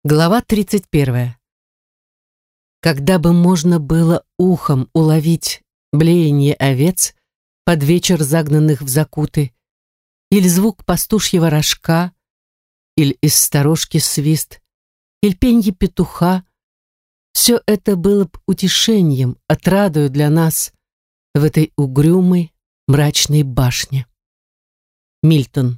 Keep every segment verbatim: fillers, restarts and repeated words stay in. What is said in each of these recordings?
Глава тридцать первая. Когда бы можно было ухом уловить блеяние овец под вечер загнанных в закуты, или звук пастушьего рожка, или из сторожки свист, или пенье петуха, все это было б утешением, отрадою для нас в этой угрюмой, мрачной башне. Мильтон.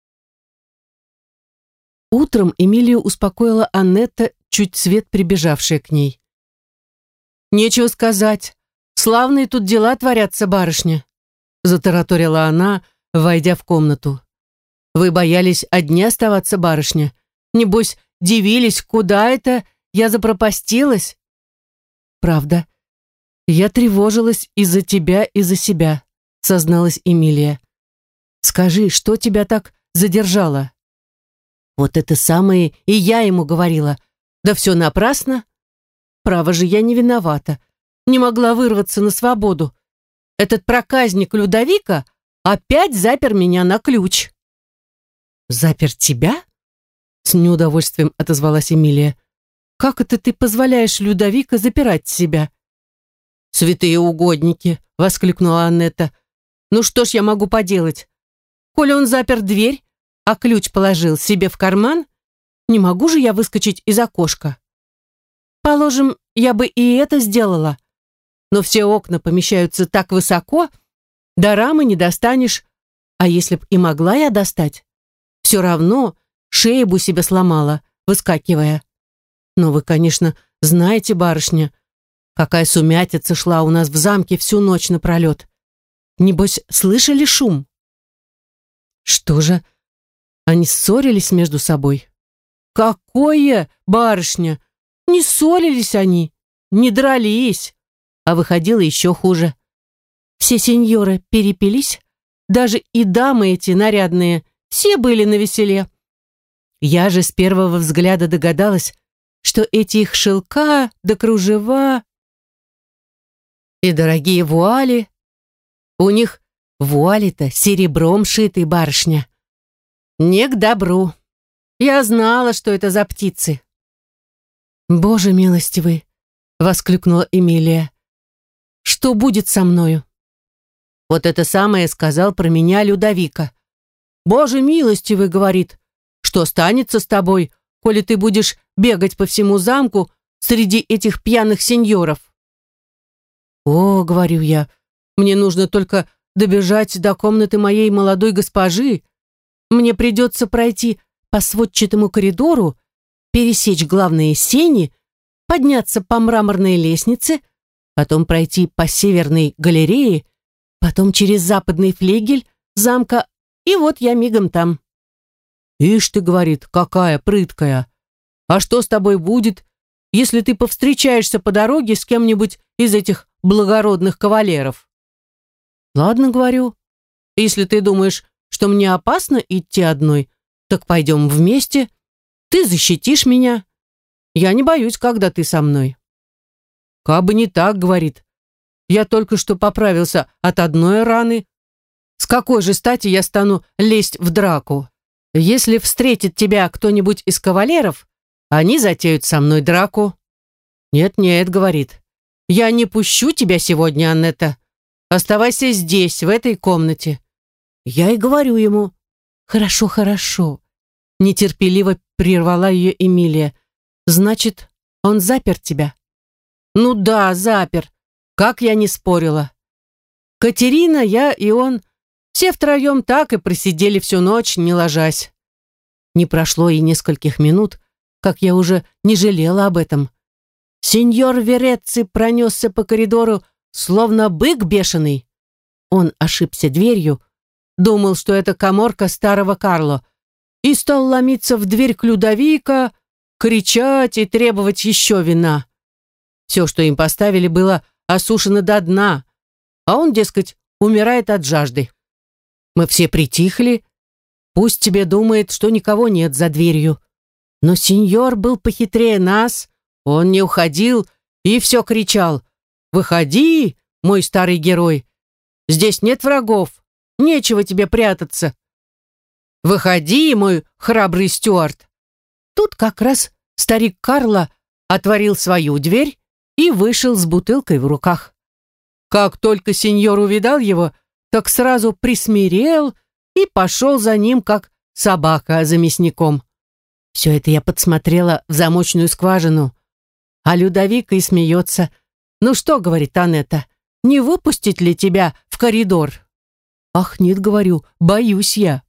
Утром Эмилию успокоила Аннетта, чуть свет прибежавшая к ней. «Нечего сказать. Славные тут дела творятся, барышня», затараторила она, войдя в комнату. «Вы боялись одни оставаться, барышня? Небось, дивились, куда это я запропастилась?» «Правда. Я тревожилась из-за тебя и за себя», созналась Эмилия. «Скажи, что тебя так задержало?» Вот это самое и я ему говорила. Да все напрасно. Право же, я не виновата. Не могла вырваться на свободу. Этот проказник Людовика опять запер меня на ключ. «Запер тебя?» С неудовольствием отозвалась Эмилия. «Как это ты позволяешь Людовика запирать себя?» «Святые угодники!» — воскликнула Аннетта. «Ну что ж я могу поделать? Коли он запер дверь, а ключ положил себе в карман, не могу же я выскочить из окошка. Положим, я бы и это сделала, но все окна помещаются так высоко, до рамы не достанешь, а если б и могла я достать, все равно шею бы себе сломала, выскакивая. Но вы, конечно, знаете, барышня, какая сумятица шла у нас в замке всю ночь напролет. Небось, слышали шум?» «Что же, они ссорились между собой?» «Какое, барышня! Не ссорились они, не дрались, а выходило еще хуже. Все сеньоры перепились, даже и дамы эти нарядные, все были навеселе. Я же с первого взгляда догадалась, что эти их шелка да кружева и дорогие вуали, у них вуали-то серебром шитые, барышня. Не к добру. Я знала, что это за птицы». «Боже милостивый!» — воскликнула Эмилия. «Что будет со мною?» «Вот это самое сказал про меня Людовика. Боже милостивый, — говорит, — что станется с тобой, коли ты будешь бегать по всему замку среди этих пьяных сеньоров?» «О, — говорю я, — мне нужно только добежать до комнаты моей молодой госпожи. Мне придется пройти по сводчатому коридору, пересечь главные сени, подняться по мраморной лестнице, потом пройти по северной галерее, потом через западный флигель замка, и вот я мигом там». «Ишь ты, — говорит, — какая прыткая! А что с тобой будет, если ты повстречаешься по дороге с кем-нибудь из этих благородных кавалеров?» «Ладно, — говорю, — если ты думаешь, что мне опасно идти одной, так пойдем вместе. Ты защитишь меня. Я не боюсь, когда ты со мной». «Кабы не так, — говорит, — я только что поправился от одной раны. С какой же стати я стану лезть в драку? Если встретит тебя кто-нибудь из кавалеров, они затеют со мной драку. Нет-нет, — говорит, — я не пущу тебя сегодня, Аннетта. Оставайся здесь, в этой комнате». Я и говорю ему: «Хорошо, хорошо», — нетерпеливо прервала ее Эмилия. «Значит, он запер тебя?» «Ну да, запер. Как я не спорила. Катерина, я и он, все втроем так и просидели всю ночь, не ложась. Не прошло и нескольких минут, как я уже не жалела об этом. Сеньор Верецци пронесся по коридору, словно бык бешеный. Он ошибся дверью, думал, что это каморка старого Карло, и стал ломиться в дверь к Людовика, кричать и требовать еще вина. Все, что им поставили, было осушено до дна, а он, дескать, умирает от жажды. Мы все притихли. Пусть тебе думает, что никого нет за дверью. Но сеньор был похитрее нас, он не уходил и все кричал: «Выходи, мой старый герой! Здесь нет врагов, нечего тебе прятаться! Выходи, мой храбрый Стюарт!» Тут как раз старик Карло отворил свою дверь и вышел с бутылкой в руках. Как только сеньор увидал его, так сразу присмирел и пошел за ним, как собака за мясником. Все это я подсмотрела в замочную скважину. А Людовика и смеется. «Ну что, — говорит Анетта, — не выпустить ли тебя в коридор?» «Ах, нет, — говорю, — боюсь я».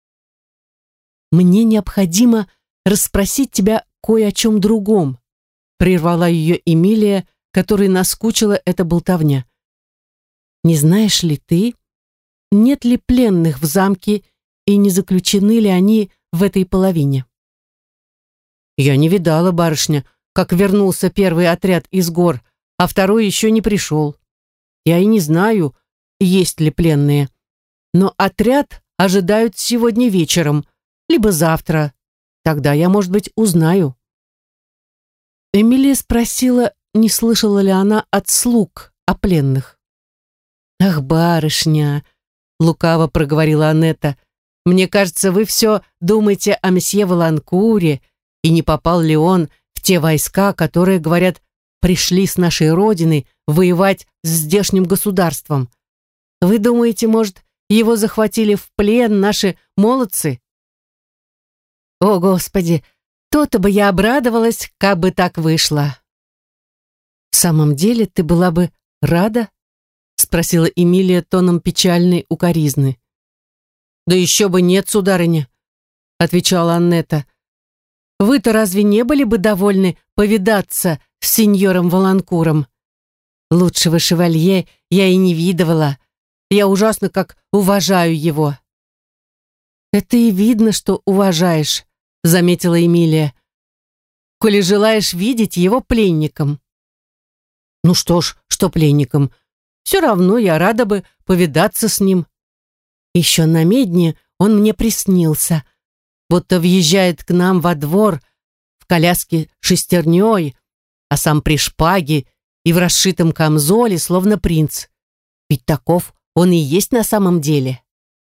«Мне необходимо расспросить тебя кое о чем другом», — прервала ее Эмилия, которой наскучила эта болтовня. «Не знаешь ли ты, нет ли пленных в замке и не заключены ли они в этой половине?» «Я не видала, барышня, как вернулся первый отряд из гор, а второй еще не пришел. Я и не знаю, есть ли пленные. Но отряд ожидают сегодня вечером, либо завтра. Тогда я, может быть, узнаю». Эмилия спросила, не слышала ли она от слуг о пленных. «Ах, барышня!» — лукаво проговорила Анетта. «Мне кажется, вы все думаете о месье Валанкуре, и не попал ли он в те войска, которые, говорят, пришли с нашей родины воевать с здешним государством. Вы думаете, может, его захватили в плен наши молодцы?» «О, Господи, то-то бы я обрадовалась, как бы так вышло». «В самом деле ты была бы рада?» — спросила Эмилия тоном печальной укоризны. «Да еще бы нет, сударыня», — отвечала Аннетта. «Вы-то разве не были бы довольны повидаться с сеньором Валанкуром? Лучшего шевалье я и не видывала. Я ужасно как уважаю его». «Это и видно, что уважаешь», — заметила Эмилия, «коли желаешь видеть его пленником». «Ну что ж, что пленником? Все равно я рада бы повидаться с ним. Еще на медне он мне приснился, будто въезжает к нам во двор в коляске шестерней, а сам при шпаге и в расшитом камзоле, словно принц. Ведь таков он и есть на самом деле».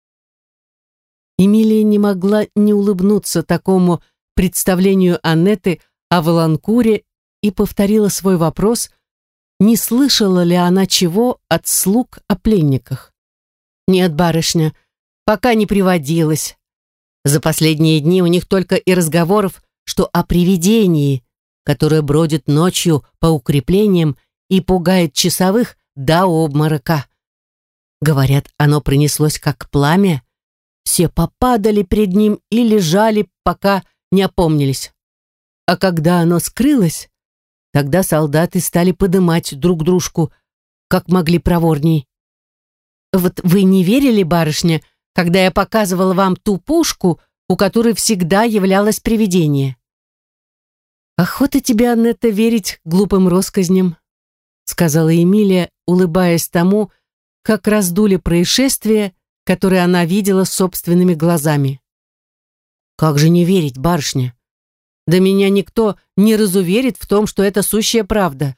Эмилия не могла не улыбнуться такому представлению Аннеты о Валанкуре и повторила свой вопрос, не слышала ли она чего от слуг о пленниках. «Нет, барышня, пока не приводилось. За последние дни у них только и разговоров, что о привидении, которое бродит ночью по укреплениям и пугает часовых до обморока. Говорят, оно пронеслось как пламя. Все попадали пред ним и лежали, пока не опомнились. А когда оно скрылось, тогда солдаты стали подымать друг дружку, как могли проворней. Вот вы не верили, барышня, когда я показывала вам ту пушку, у которой всегда являлось привидение?» «Охота тебе, Аннетта, верить глупым россказням», сказала Эмилия, улыбаясь тому, как раздули происшествие, которое она видела собственными глазами. «Как же не верить, барышня? Да меня никто не разуверит в том, что это сущая правда.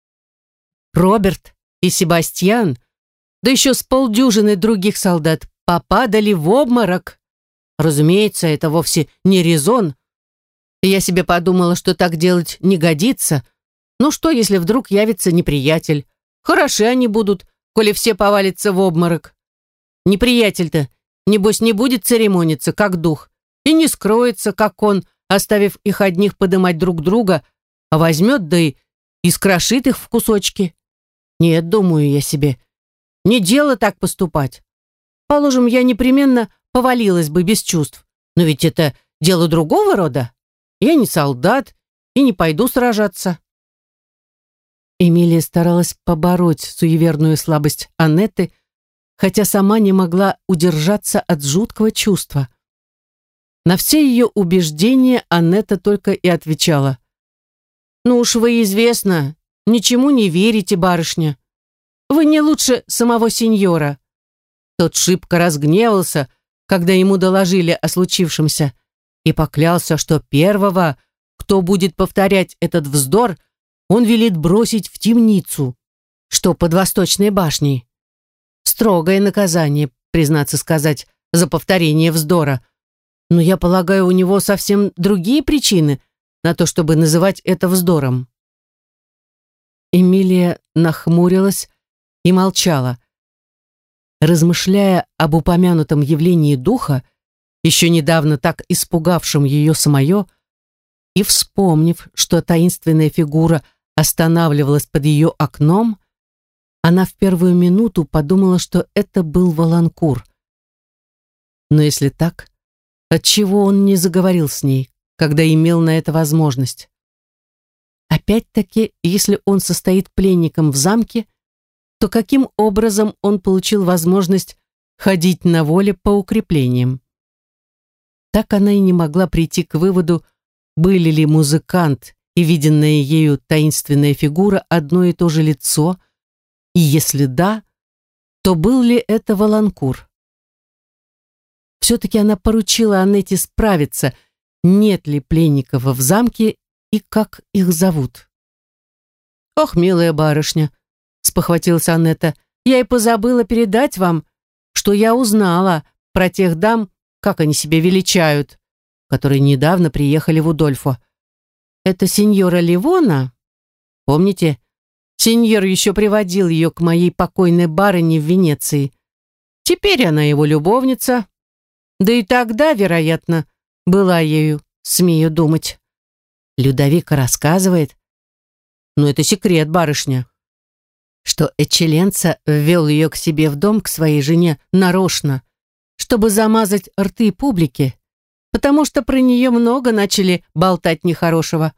Роберт и Себастьян, да еще с полдюжины других солдат, попадали в обморок. Разумеется, это вовсе не резон. Я себе подумала, что так делать не годится. Ну что, если вдруг явится неприятель? Хороши они будут, коли все повалятся в обморок. Неприятель-то, небось, не будет церемониться, как дух, и не скроется, как он, оставив их одних подымать друг друга, а возьмет, да и, и скрошит их в кусочки. Нет, думаю я себе, не дело так поступать. Положим, я непременно повалилась бы без чувств, но ведь это дело другого рода. Я не солдат и не пойду сражаться». Эмилия старалась побороть суеверную слабость Аннеты, хотя сама не могла удержаться от жуткого чувства. На все ее убеждения Аннетта только и отвечала: «Ну уж вы, известно, ничему не верите, барышня. Вы не лучше самого сеньора». Тот шибко разгневался, когда ему доложили о случившемся, и поклялся, что первого, кто будет повторять этот вздор, он велит бросить в темницу, что под Восточной башней. Строгое наказание, признаться сказать, за повторение вздора. Но я полагаю, у него совсем другие причины, на то, чтобы называть это вздором. Эмилия нахмурилась и молчала, размышляя об упомянутом явлении духа, еще недавно так испугавшем ее самое, и вспомнив, что таинственная фигура останавливалась под ее окном, она в первую минуту подумала, что это был Воланкур. Но если так, отчего он не заговорил с ней, когда имел на это возможность? Опять-таки, если он состоит пленником в замке, то каким образом он получил возможность ходить на воле по укреплениям? Так она и не могла прийти к выводу, были ли музыкант и виденная ею таинственная фигура одно и то же лицо, и если да, то был ли это Воланкур? Все-таки она поручила Аннете справиться, нет ли пленников в замке и как их зовут. «Ох, милая барышня», — спохватилась Аннета, — «я и позабыла передать вам, что я узнала про тех дам, как они себя величают, которые недавно приехали в Удольфо. Это сеньора Ливона, помните? Сеньор еще приводил ее к моей покойной барыне в Венеции. Теперь она его любовница, да и тогда, вероятно, была ею, смею думать. Людовика рассказывает, но это секрет, барышня, что Эчеленца ввел ее к себе в дом, к своей жене, нарочно, чтобы замазать рты публики, потому что про нее много начали болтать нехорошего.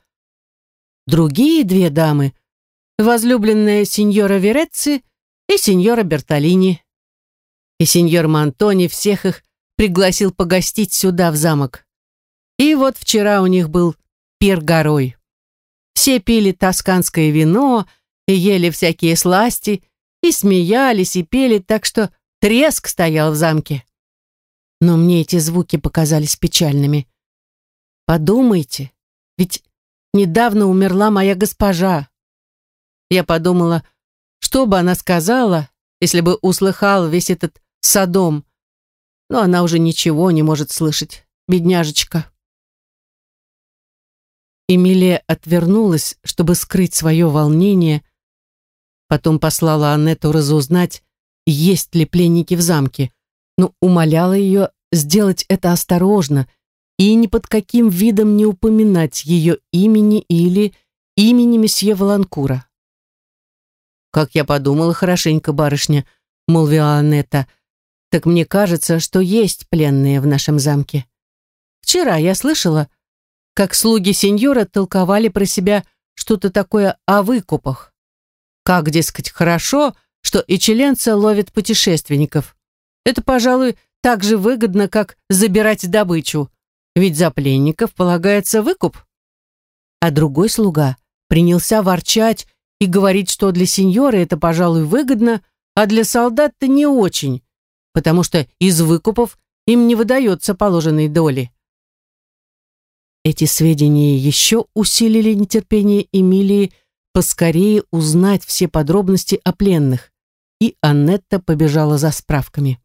Другие две дамы — возлюбленная сеньора Верецци и сеньора Бертолини. И сеньор Монтони всех их пригласил погостить сюда, в замок. И вот вчера у них был пир горой. Все пили тосканское вино и ели всякие сласти, и смеялись, и пели, так что треск стоял в замке. Но мне эти звуки показались печальными. Подумайте, ведь недавно умерла моя госпожа. Я подумала, что бы она сказала, если бы услыхала весь этот содом, но она уже ничего не может слышать, бедняжечка. Эмилия отвернулась, чтобы скрыть свое волнение, потом послала Аннету разузнать, есть ли пленники в замке, но умоляла ее сделать это осторожно и ни под каким видом не упоминать ее имени или имени месье Воланкура. «Как я подумала хорошенько, барышня», — молвила Аннета, «так мне кажется, что есть пленные в нашем замке. Вчера я слышала, как слуги сеньора толковали про себя что-то такое о выкупах. Как, дескать, хорошо, что Эчеленца ловит путешественников. Это, пожалуй, так же выгодно, как забирать добычу, ведь за пленников полагается выкуп». А другой слуга принялся ворчать и говорить, что для сеньора это, пожалуй, выгодно, а для солдат-то не очень, потому что из выкупов им не выдается положенной доли. Эти сведения еще усилили нетерпение Эмилии поскорее узнать все подробности о пленных, и Аннетта побежала за справками.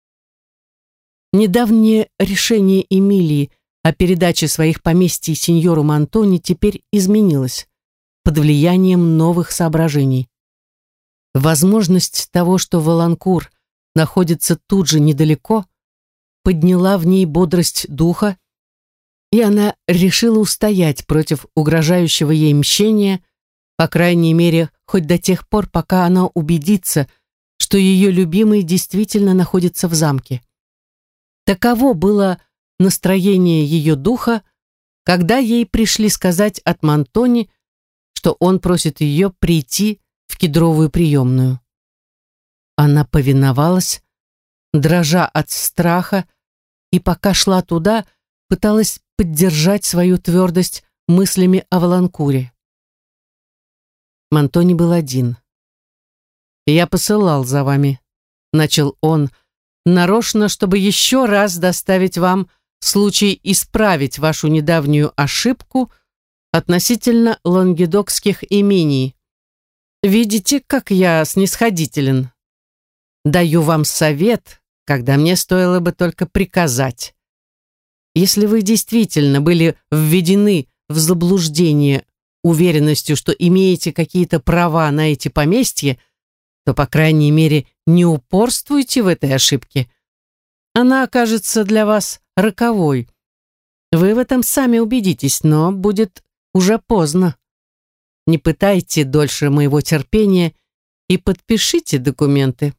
Недавнее решение Эмилии о передаче своих поместий сеньору Монтони теперь изменилось под влиянием новых соображений. Возможность того, что Воланкур находится тут же недалеко, подняла в ней бодрость духа, и она решила устоять против угрожающего ей мщения, по крайней мере, хоть до тех пор, пока она убедится, что ее любимый действительно находится в замке. Таково было настроение ее духа, когда ей пришли сказать от Монтони, что он просит ее прийти в кедровую приемную. Она повиновалась, дрожа от страха, и пока шла туда, пыталась поддержать свою твердость мыслями о Воланкуре. Монтони был один. «Я посылал за вами», — начал он, «нарочно, чтобы еще раз доставить вам случай исправить вашу недавнюю ошибку относительно лангедокских имений. Видите, как я снисходителен. Даю вам совет, когда мне стоило бы только приказать. Если вы действительно были введены в заблуждение уверенностью, что имеете какие-то права на эти поместья, то, по крайней мере, не упорствуйте в этой ошибке. Она окажется для вас роковой. Вы в этом сами убедитесь, но будет уже поздно. Не пытайте дольше моего терпения и подпишите документы.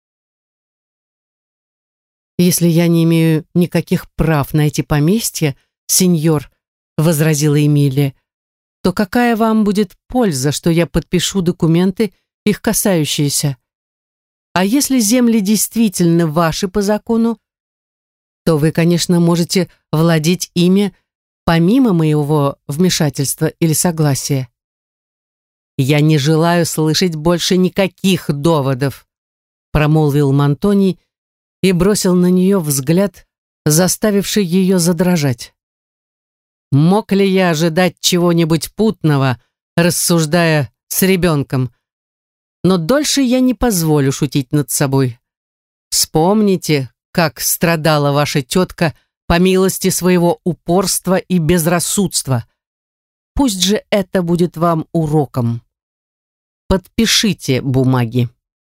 Если я не имею никаких прав на эти поместья, сеньор, возразила Эмилия, то какая вам будет польза, что я подпишу документы, их касающиеся? А если земли действительно ваши по закону, то вы, конечно, можете владеть ими помимо моего вмешательства или согласия. Я не желаю слышать больше никаких доводов, промолвил Монтони и бросил на нее взгляд, заставивший ее задрожать. Мог ли я ожидать чего-нибудь путного, рассуждая с ребенком? Но дольше я не позволю шутить над собой. Вспомните, как страдала ваша тетка по милости своего упорства и безрассудства. Пусть же это будет вам уроком. Подпишите бумаги.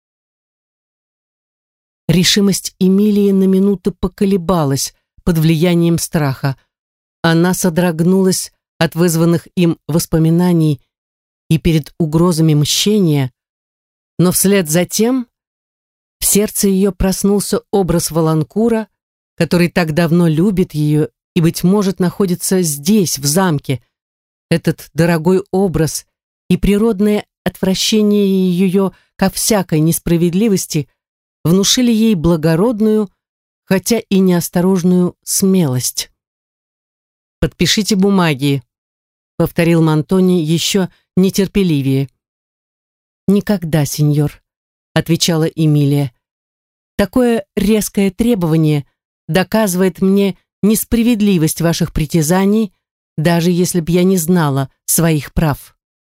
Решимость Эмилии на минуту поколебалась под влиянием страха. Она содрогнулась от вызванных им воспоминаний и перед угрозами мщения, но вслед за тем в сердце ее проснулся образ Воланкура, который так давно любит ее и, быть может, находится здесь, в замке. Этот дорогой образ и природное отвращение ее ко всякой несправедливости внушили ей благородную, хотя и неосторожную смелость. «Подпишите бумаги», — повторил Монтони еще нетерпеливее. «Никогда, сеньор», — отвечала Эмилия. «Такое резкое требование доказывает мне несправедливость ваших притязаний, даже если б я не знала своих прав».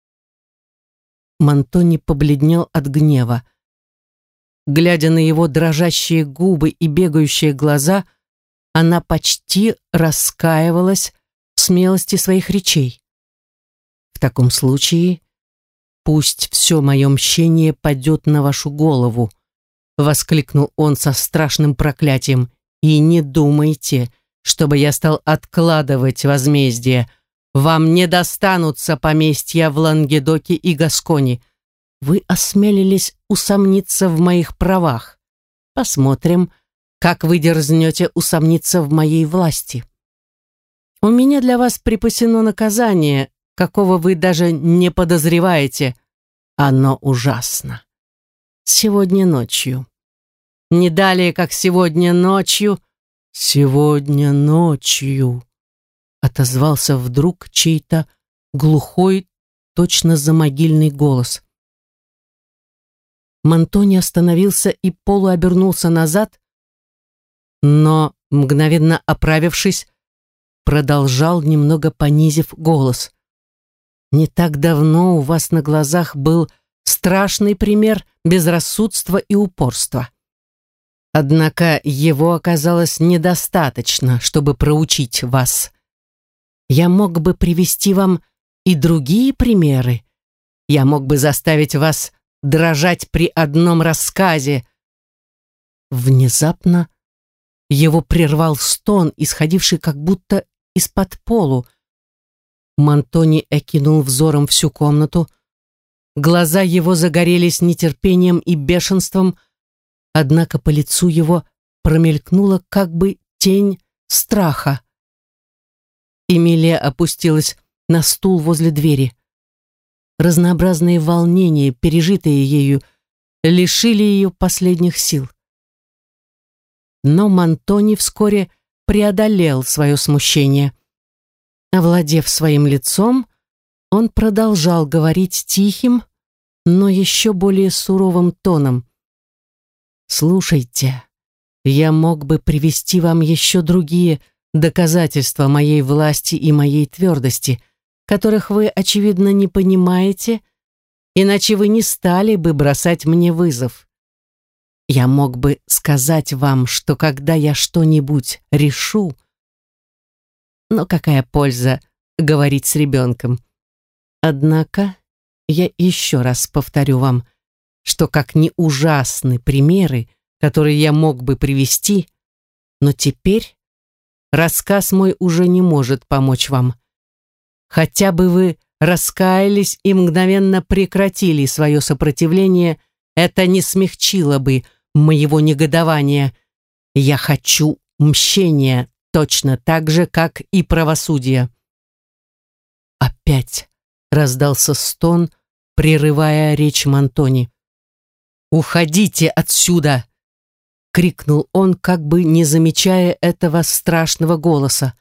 Монтони побледнел от гнева. Глядя на его дрожащие губы и бегающие глаза, она почти раскаивалась в смелости своих речей. «В таком случае пусть все мое мщение падет на вашу голову», воскликнул он со страшным проклятием. «И не думайте, чтобы я стал откладывать возмездие. Вам не достанутся поместья в Лангедоке и Гаскони. Вы осмелились усомниться в моих правах. Посмотрим, как вы дерзнете усомниться в моей власти. У меня для вас припасено наказание, какого вы даже не подозреваете. Оно ужасно. Сегодня ночью. Не далее, как сегодня ночью, сегодня ночью, отозвался вдруг чей-то глухой, точно замогильный голос. Монтони остановился и полуобернулся назад, но, мгновенно оправившись, продолжал, немного понизив голос. «Не так давно у вас на глазах был страшный пример безрассудства и упорства. Однако его оказалось недостаточно, чтобы проучить вас. Я мог бы привести вам и другие примеры. Я мог бы заставить вас дрожать при одном рассказе». Внезапно его прервал стон, исходивший как будто из-под полу. Монтони окинул взором всю комнату. Глаза его загорелись нетерпением и бешенством, однако по лицу его промелькнула как бы тень страха. Эмилия опустилась на стул возле двери. Разнообразные волнения, пережитые ею, лишили ее последних сил. Но Монтони вскоре преодолел свое смущение. Овладев своим лицом, он продолжал говорить тихим, но еще более суровым тоном. «Слушайте, я мог бы привести вам еще другие доказательства моей власти и моей твердости, которых вы, очевидно, не понимаете, иначе вы не стали бы бросать мне вызов. Я мог бы сказать вам, что когда я что-нибудь решу, но какая польза говорить с ребенком. Однако я еще раз повторю вам, что как ни ужасны примеры, которые я мог бы привести, но теперь рассказ мой уже не может помочь вам. Хотя бы вы раскаялись и мгновенно прекратили свое сопротивление, это не смягчило бы моего негодования. Я хочу мщения, точно так же, как и правосудия. Опять раздался стон, прерывая речь Мантони. «Уходите отсюда!» — крикнул он, как бы не замечая этого страшного голоса.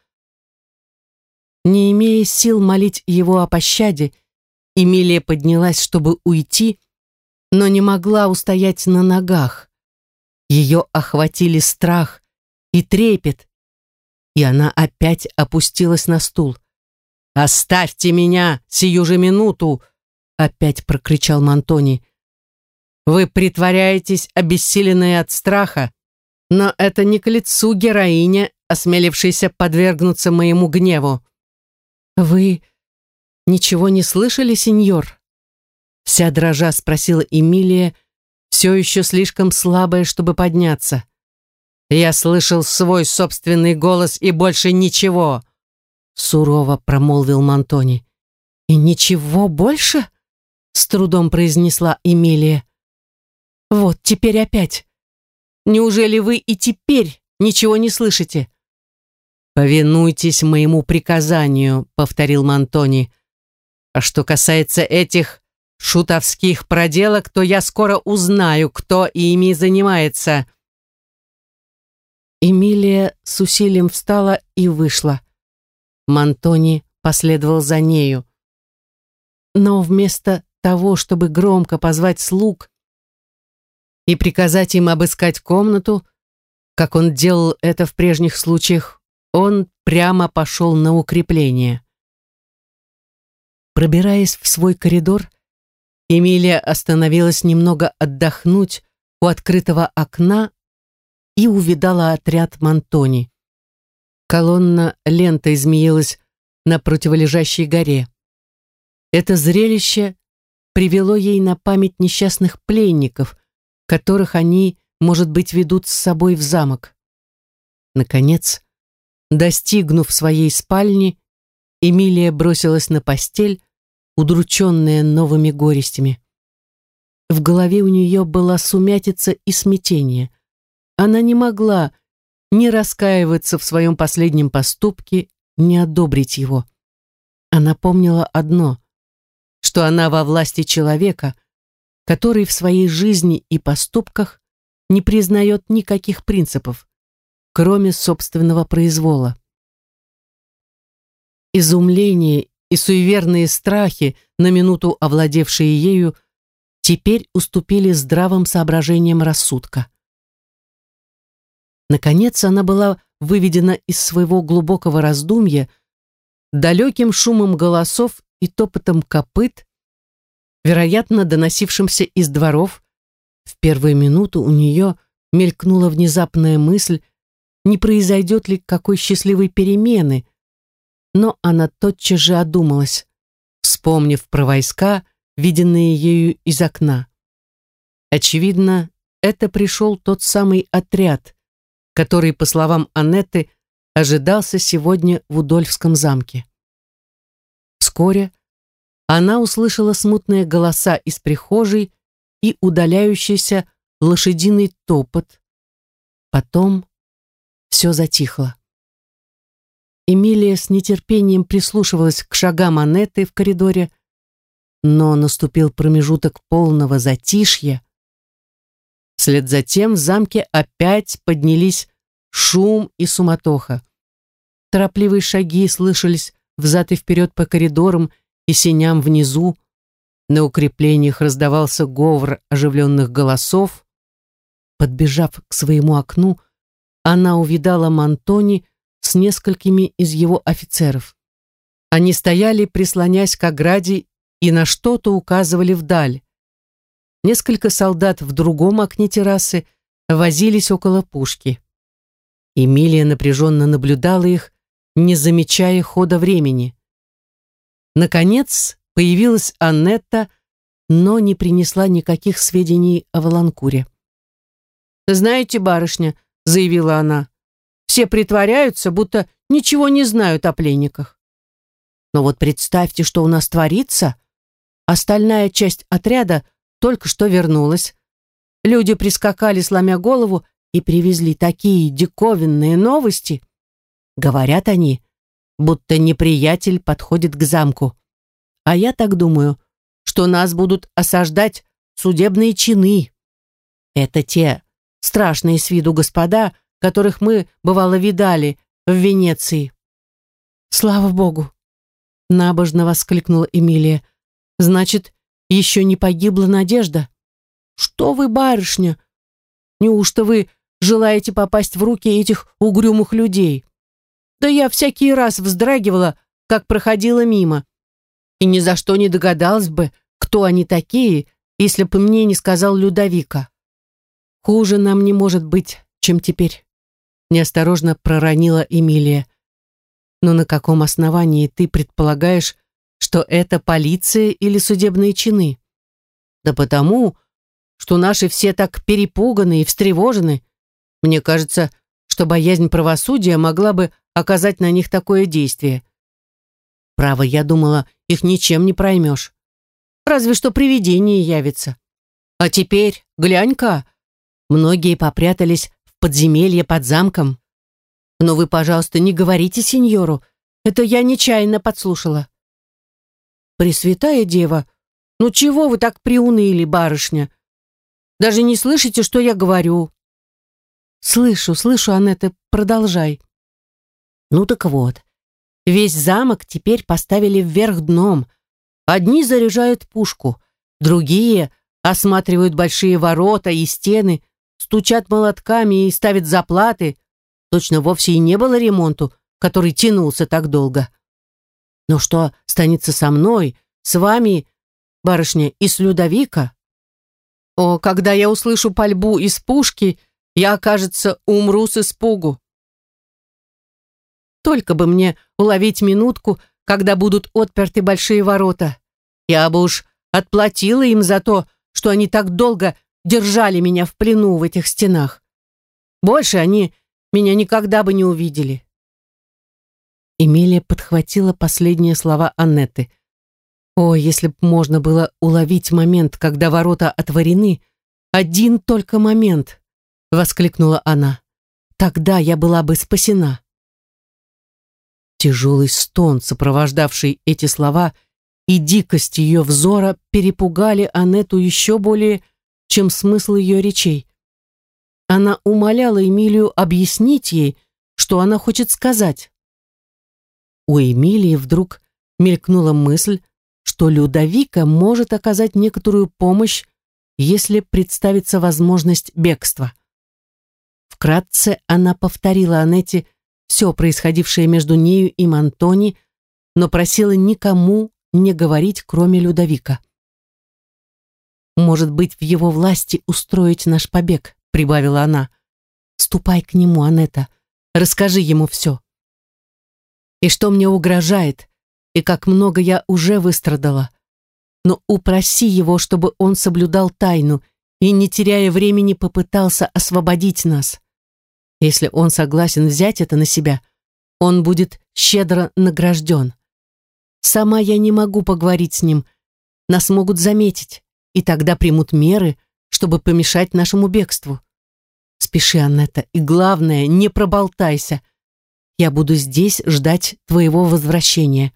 Не имея сил молить его о пощаде, Эмилия поднялась, чтобы уйти, но не могла устоять на ногах. Ее охватили страх и трепет, и она опять опустилась на стул. «Оставьте меня сию же минуту!» — опять прокричал Мантони. «Вы притворяетесь обессиленной от страха, но это не к лицу героине, осмелившейся подвергнуться моему гневу». «Вы ничего не слышали, сеньор?» Вся дрожа спросила Эмилия, все еще слишком слабая, чтобы подняться. «Я слышал свой собственный голос и больше ничего», — сурово промолвил Мантони. «И ничего больше?» — с трудом произнесла Эмилия. «Вот теперь опять. Неужели вы и теперь ничего не слышите?» «Повинуйтесь моему приказанию», — повторил Мантони. «А что касается этих шутовских проделок, то я скоро узнаю, кто ими занимается». Эмилия с усилием встала и вышла. Мантони последовал за нею. Но вместо того, чтобы громко позвать слуг и приказать им обыскать комнату, как он делал это в прежних случаях, он прямо пошел на укрепление. Пробираясь в свой коридор, Эмилия остановилась немного отдохнуть у открытого окна и увидала отряд Мантони. Колонна лентой змеилась на противолежащей горе. Это зрелище привело ей на память несчастных пленников, которых они, может быть, ведут с собой в замок. Наконец, достигнув своей спальни, Эмилия бросилась на постель, удрученная новыми горестями. В голове у нее была сумятица и смятение. Она не могла ни раскаиваться в своем последнем поступке, ни одобрить его. Она помнила одно, что она во власти человека, который в своей жизни и поступках не признает никаких принципов, кроме собственного произвола. Изумление и суеверные страхи, на минуту овладевшие ею, теперь уступили здравым соображениям рассудка. Наконец она была выведена из своего глубокого раздумья далеким шумом голосов и топотом копыт, вероятно, доносившимся из дворов. В первую минуту у нее мелькнула внезапная мысль, не произойдет ли какой счастливой перемены, но она тотчас же одумалась, вспомнив про войска, виденные ею из окна. Очевидно, это пришел тот самый отряд, который, по словам Аннеты, ожидался сегодня в Удольфском замке. Вскоре она услышала смутные голоса из прихожей и удаляющийся лошадиный топот. Потом все затихло. Эмилия с нетерпением прислушивалась к шагам Аннеты в коридоре, но наступил промежуток полного затишья. Вслед за тем в замке опять поднялись шум и суматоха. Торопливые шаги слышались взад и вперед по коридорам и сеням внизу. На укреплениях раздавался говор оживленных голосов. Подбежав к своему окну, она увидала Мантони с несколькими из его офицеров. Они стояли, прислонясь к ограде, и на что-то указывали вдаль. Несколько солдат в другом окне террасы возились около пушки. Эмилия напряженно наблюдала их, не замечая хода времени. Наконец появилась Аннетта, но не принесла никаких сведений о Воланкуре. «Знаете, барышня», — заявила она, — «все притворяются, будто ничего не знают о пленниках. Но вот представьте, что у нас творится. Остальная часть отряда только что вернулась. Люди прискакали, сломя голову, и привезли такие диковинные новости. Говорят они, будто неприятель подходит к замку. А я так думаю, что нас будут осаждать судебные чины. Это те страшные с виду господа, которых мы, бывало, видали в Венеции». «Слава Богу!» — набожно воскликнула Эмилия. «Значит, еще не погибла надежда?» «Что вы, барышня? Неужто вы желаете попасть в руки этих угрюмых людей? Да я всякий раз вздрагивала, как проходила мимо, и ни за что не догадалась бы, кто они такие, если бы мне не сказал Людовика. Хуже нам не может быть, чем теперь», — неосторожно проронила Эмилия. «Но на каком основании ты предполагаешь, что это полиция или судебные чины?» «Да потому, что наши все так перепуганы и встревожены. Мне кажется, что боязнь правосудия могла бы оказать на них такое действие. Право, я думала, их ничем не проймешь. Разве что привидение явится. А теперь, глянь-ка, многие попрятались в подземелье под замком. Но вы, пожалуйста, не говорите сеньору, это я нечаянно подслушала». «Пресвятая дева, ну чего вы так приуныли, барышня? Даже не слышите, что я говорю?» «Слышу, слышу, Аннетта, продолжай». «Ну так вот, весь замок теперь поставили вверх дном. Одни заряжают пушку, другие осматривают большие ворота и стены, стучат молотками и ставят заплаты. Точно вовсе и не было ремонту, который тянулся так долго. Но что станется со мной, с вами, барышня, и с Людовика? О, когда я услышу пальбу из пушки, я, кажется, умру с испугу. Только бы мне уловить минутку, когда будут отперты большие ворота. Я бы уж отплатила им за то, что они так долго держали меня в плену в этих стенах. Больше они меня никогда бы не увидели». Эмилия подхватила последние слова Аннетты. «О, если б можно было уловить момент, когда ворота отворены, один только момент!» — воскликнула она. «Тогда я была бы спасена». Тяжелый стон, сопровождавший эти слова, и дикость ее взора перепугали Аннетту еще более, чем смысл ее речей. Она умоляла Эмилию объяснить ей, что она хочет сказать. У Эмилии вдруг мелькнула мысль, что Людовика может оказать некоторую помощь, если представится возможность бегства. Вкратце она повторила Аннетте все происходившее между нею и Монтони, но просила никому не говорить, кроме Людовика. «Может быть, в его власти устроить наш побег», — прибавила она. «Ступай к нему, Аннетта, расскажи ему все. И что мне угрожает, и как много я уже выстрадала. Но упроси его, чтобы он соблюдал тайну и, не теряя времени, попытался освободить нас. Если он согласен взять это на себя, он будет щедро награжден. Сама я не могу поговорить с ним, нас могут заметить, и тогда примут меры, чтобы помешать нашему бегству. Спеши, Аннетта, и главное, не проболтайся. Я буду здесь ждать твоего возвращения».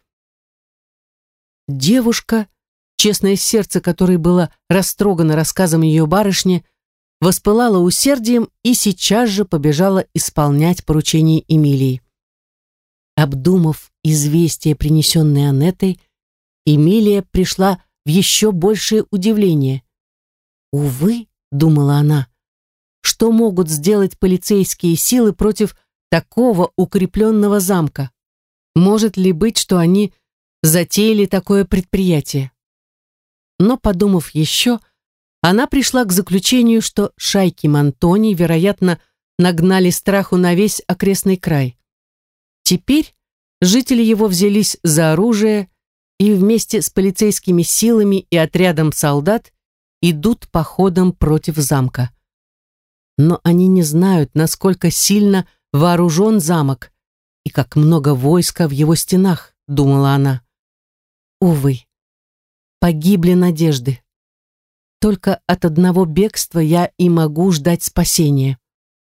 Девушка, честное сердце которой было растрогано рассказом ее барышни, воспылала усердием и сейчас же побежала исполнять поручение Эмилии. Обдумав известие, принесенное Аннеттой, Эмилия пришла в еще большее удивление. «Увы», — думала она, — «что могут сделать полицейские силы против такого укрепленного замка? Может ли быть, что они затеяли такое предприятие?» Но, подумав еще, она пришла к заключению, что шайки Монтони, вероятно, нагнали страху на весь окрестный край. Теперь жители его взялись за оружие, и вместе с полицейскими силами и отрядом солдат идут походом против замка. Но они не знают, насколько сильно вооружен замок и как много войска в его стенах, думала она. Увы, погибли надежды. Только от одного бегства я и могу ждать спасения.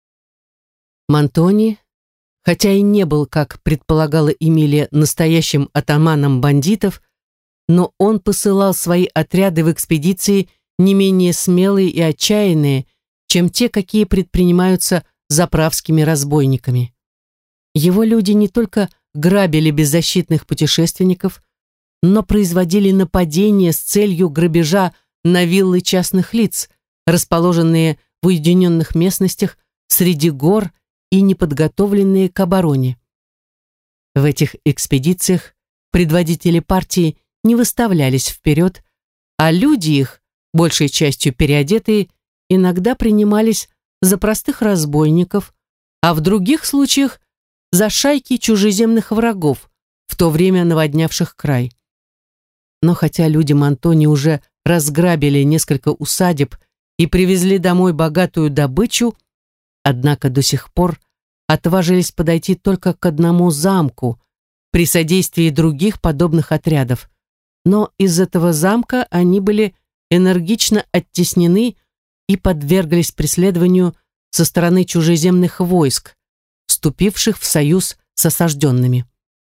Монтони, хотя и не был, как предполагала Эмилия, настоящим атаманом бандитов, но он посылал свои отряды в экспедиции не менее смелые и отчаянные, чем те, какие предпринимаются заправскими разбойниками. Его люди не только грабили беззащитных путешественников, но производили нападения с целью грабежа на виллы частных лиц, расположенные в уединенных местностях среди гор и неподготовленные к обороне. В этих экспедициях предводители партии не выставлялись вперед, а люди их, большей частью переодетые, иногда принимались за простых разбойников, а в других случаях за шайки чужеземных врагов, в то время наводнявших край. Но хотя люди Монтони уже разграбили несколько усадеб и привезли домой богатую добычу, однако до сих пор отважились подойти только к одному замку при содействии других подобных отрядов. Но из этого замка они были энергично оттеснены и подверглись преследованию со стороны чужеземных войск, вступивших в союз с осажденными.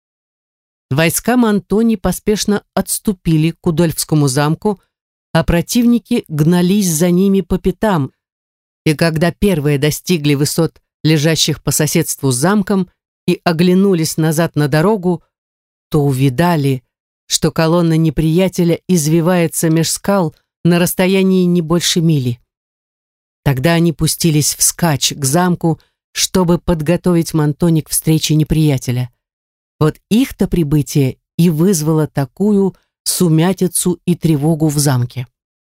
Войска Монтони поспешно отступили к Удольфскому замку, а противники гнались за ними по пятам, и когда первые достигли высот, лежащих по соседству с замком, и оглянулись назад на дорогу, то увидали, что колонна неприятеля извивается меж скал на расстоянии не больше мили. Тогда они пустились вскачь к замку, чтобы подготовить Монтони к встрече неприятеля. Вот их-то прибытие и вызвало такую сумятицу и тревогу в замке.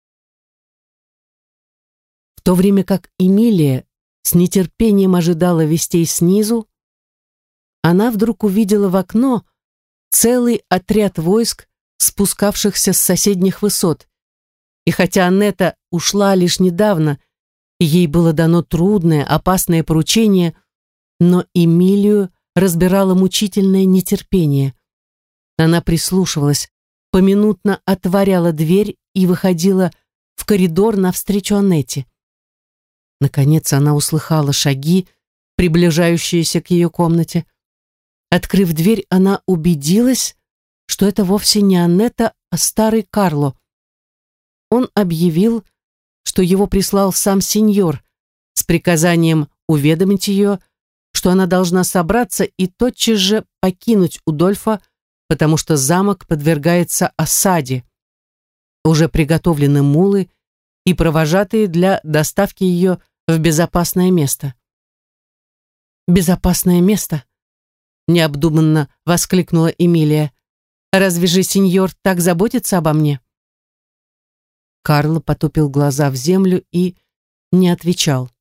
В то время как Эмилия с нетерпением ожидала вестей снизу, она вдруг увидела в окно целый отряд войск, спускавшихся с соседних высот. И хотя Аннета ушла лишь недавно, и ей было дано трудное, опасное поручение, но Эмилию разбирало мучительное нетерпение. Она прислушивалась, поминутно отворяла дверь и выходила в коридор навстречу Аннете. Наконец она услыхала шаги, приближающиеся к ее комнате. Открыв дверь, она убедилась, что это вовсе не Аннета, а старый Карло. Он объявил, что его прислал сам сеньор с приказанием уведомить ее, что она должна собраться и тотчас же покинуть Удольфа, потому что замок подвергается осаде. Уже приготовлены мулы и провожатые для доставки ее в безопасное место. «Безопасное место?» — необдуманно воскликнула Эмилия. «Разве же сеньор так заботится обо мне?» Карло потупил глаза в землю и не отвечал.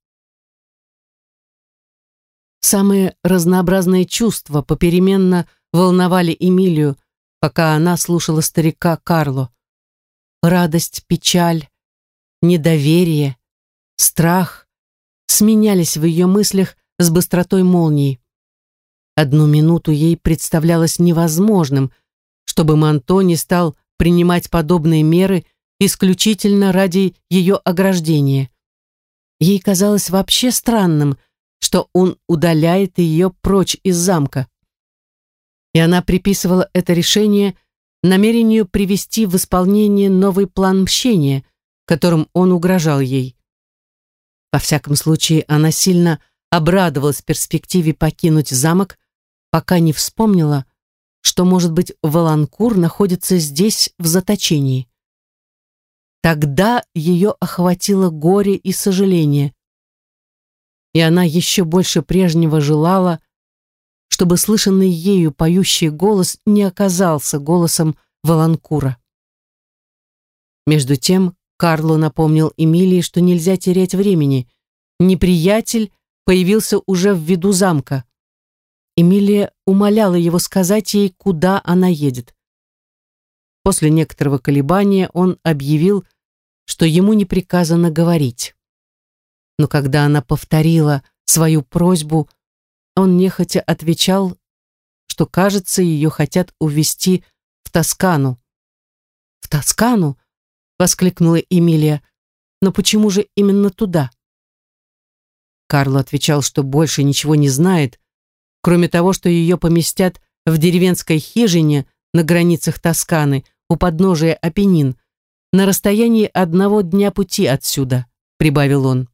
Самые разнообразные чувства попеременно волновали Эмилию, пока она слушала старика Карло. Радость, печаль, недоверие, страх сменялись в ее мыслях с быстротой молнии. Одну минуту ей представлялось невозможным, чтобы Монтони стал принимать подобные меры исключительно ради ее ограждения. Ей казалось вообще странным, что он удаляет ее прочь из замка. И она приписывала это решение намерению привести в исполнение новый план мщения, которым он угрожал ей. Во всяком случае, она сильно обрадовалась перспективе покинуть замок, пока не вспомнила, что, может быть, Валанкур находится здесь в заточении. Тогда ее охватило горе и сожаление, и она еще больше прежнего желала, чтобы слышанный ею поющий голос не оказался голосом Валанкура. Между тем Карло напомнил Эмилии, что нельзя терять времени. Неприятель появился уже в виду замка. Эмилия умоляла его сказать ей, куда она едет. После некоторого колебания он объявил, что ему не приказано говорить. Но когда она повторила свою просьбу, он нехотя отвечал, что, кажется, ее хотят увезти в Тоскану. «В Тоскану?» — воскликнула Эмилия. «Но почему же именно туда?» Карло отвечал, что больше ничего не знает, кроме того, что ее поместят в деревенской хижине на границах Тосканы, у подножия Апеннин, на расстоянии одного дня пути отсюда, прибавил он.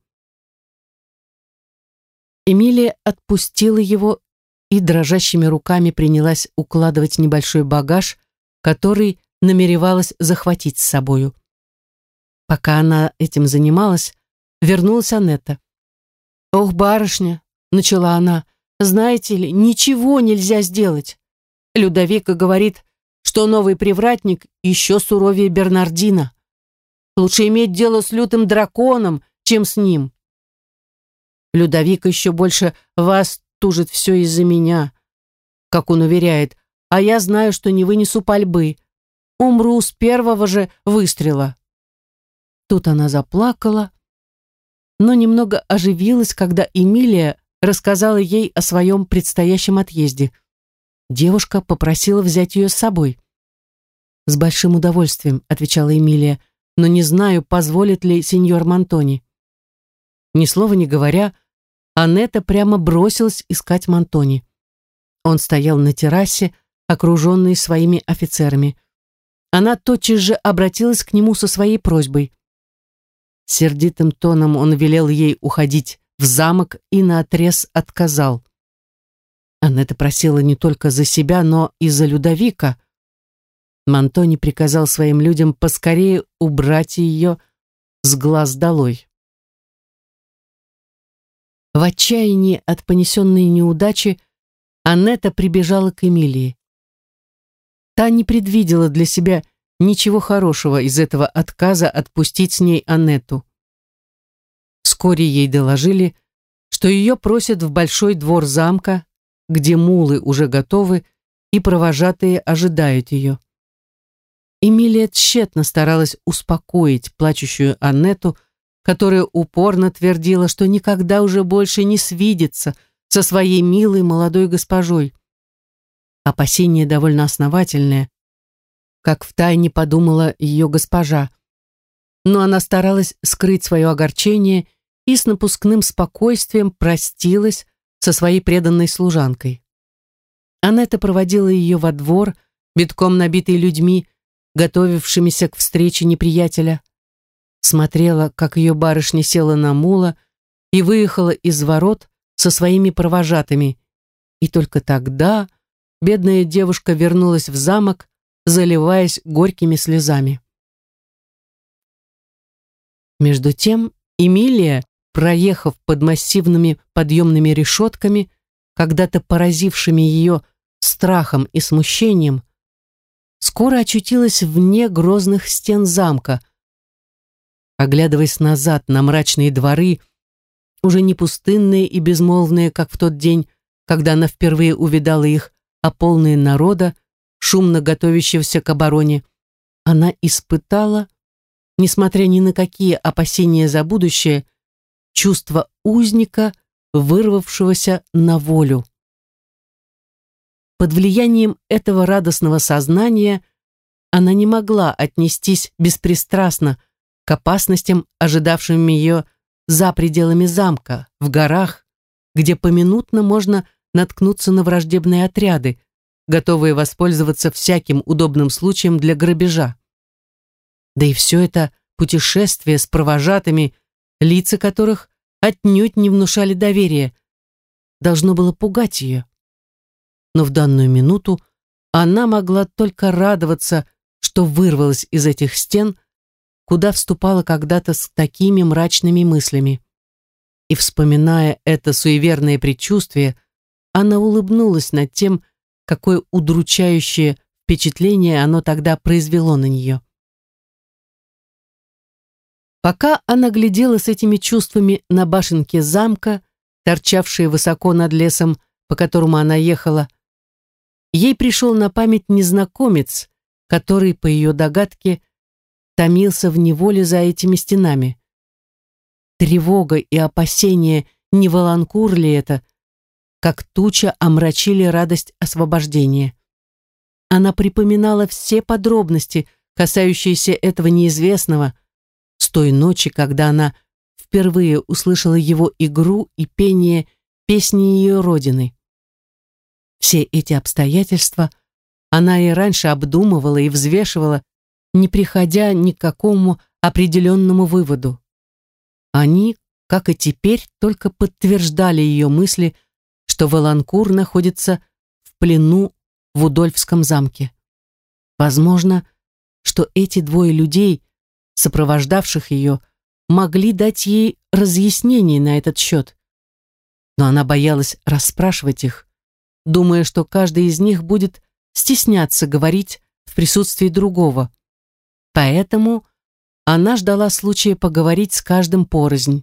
Эмилия отпустила его и дрожащими руками принялась укладывать небольшой багаж, который намеревалась захватить с собою. Пока она этим занималась, вернулась Аннетта. «Ох, барышня!» — начала она. «Знаете ли, ничего нельзя сделать. Людовика говорит, что новый привратник еще суровее Бернардина. Лучше иметь дело с лютым драконом, чем с ним. Людовик еще больше вас тужит все из-за меня, как он уверяет, а я знаю, что не вынесу пальбы. Умру с первого же выстрела». Тут она заплакала, но немного оживилась, когда Эмилия рассказала ей о своем предстоящем отъезде. Девушка попросила взять ее с собой. «С большим удовольствием», — отвечала Эмилия, «но не знаю, позволит ли сеньор Монтони». Ни слова не говоря, Аннетта прямо бросилась искать Монтони. Он стоял на террасе, окруженный своими офицерами. Она тотчас же обратилась к нему со своей просьбой. Сердитым тоном он велел ей уходить в замок и наотрез отказал. Аннетта просила не только за себя, но и за Людовика. Монтони приказал своим людям поскорее убрать ее с глаз долой. В отчаянии от понесенной неудачи Аннетта прибежала к Эмилии. Та не предвидела для себя ничего хорошего из этого отказа отпустить с ней Аннетту. Вскоре ей доложили, что ее просят в большой двор замка, где мулы уже готовы и провожатые ожидают ее. Эмилия тщетно старалась успокоить плачущую Аннетту, которая упорно твердила, что никогда уже больше не свидится со своей милой молодой госпожой. Опасение довольно основательное, как втайне подумала ее госпожа. Но она старалась скрыть свое огорчение и с напускным спокойствием простилась со своей преданной служанкой. Аннетта проводила ее во двор, битком набитый людьми, готовившимися к встрече неприятеля, смотрела, как ее барышня села на мула и выехала из ворот со своими провожатыми, и только тогда бедная девушка вернулась в замок, заливаясь горькими слезами. Между тем Эмилия, проехав под массивными подъемными решетками, когда-то поразившими ее страхом и смущением, скоро очутилась вне грозных стен замка. Оглядываясь назад на мрачные дворы, уже не пустынные и безмолвные, как в тот день, когда она впервые увидала их, а полные народа, шумно готовящегося к обороне, она испытала, несмотря ни на какие опасения за будущее, чувство узника, вырвавшегося на волю. Под влиянием этого радостного сознания она не могла отнестись беспристрастно к опасностям, ожидавшим ее за пределами замка, в горах, где поминутно можно наткнуться на враждебные отряды, готовые воспользоваться всяким удобным случаем для грабежа. Да и все это путешествие с провожатыми, лица которых отнюдь не внушали доверия, должно было пугать ее. Но в данную минуту она могла только радоваться, что вырвалась из этих стен, куда вступала когда-то с такими мрачными мыслями. И, вспоминая это суеверное предчувствие, она улыбнулась над тем, какое удручающее впечатление оно тогда произвело на нее. Пока она глядела с этими чувствами на башенке замка, торчавшие высоко над лесом, по которому она ехала, ей пришел на память незнакомец, который, по ее догадке, томился в неволе за этими стенами. Тревога и опасение, не Воланкур ли это, как туча омрачили радость освобождения. Она припоминала все подробности, касающиеся этого неизвестного, с той ночи, когда она впервые услышала его игру и пение песни ее родины. Все эти обстоятельства она и раньше обдумывала и взвешивала, не приходя ни к какому определенному выводу. Они, как и теперь, только подтверждали ее мысли, что Воланкур находится в плену в Удольфском замке. Возможно, что эти двое людей, сопровождавших ее, могли дать ей разъяснение на этот счет. Но она боялась расспрашивать их, думая, что каждый из них будет стесняться говорить в присутствии другого. Поэтому она ждала случая поговорить с каждым порознь.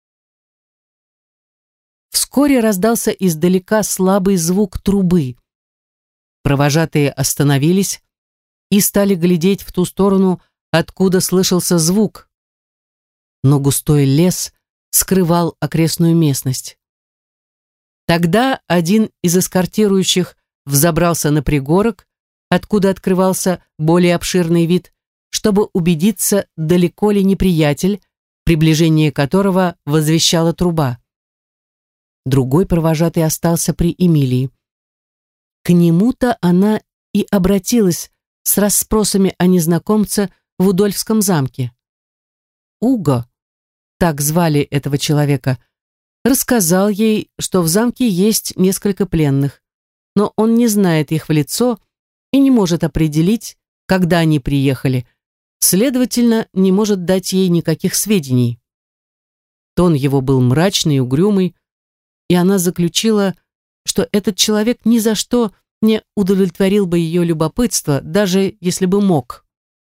Вскоре раздался издалека слабый звук трубы. Провожатые остановились и стали глядеть в ту сторону, откуда слышался звук. Но густой лес скрывал окрестную местность. Тогда один из эскортирующих взобрался на пригорок, откуда открывался более обширный вид, чтобы убедиться, далеко ли неприятель, приближение которого возвещала труба. Другой провожатый остался при Эмилии. К нему-то она и обратилась с расспросами о незнакомце в Удольфском замке. Уго, так звали этого человека, рассказал ей, что в замке есть несколько пленных, но он не знает их в лицо и не может определить, когда они приехали, следовательно, не может дать ей никаких сведений. Тон его был мрачный и угрюмый, и она заключила, что этот человек ни за что не удовлетворил бы ее любопытство, даже если бы мог.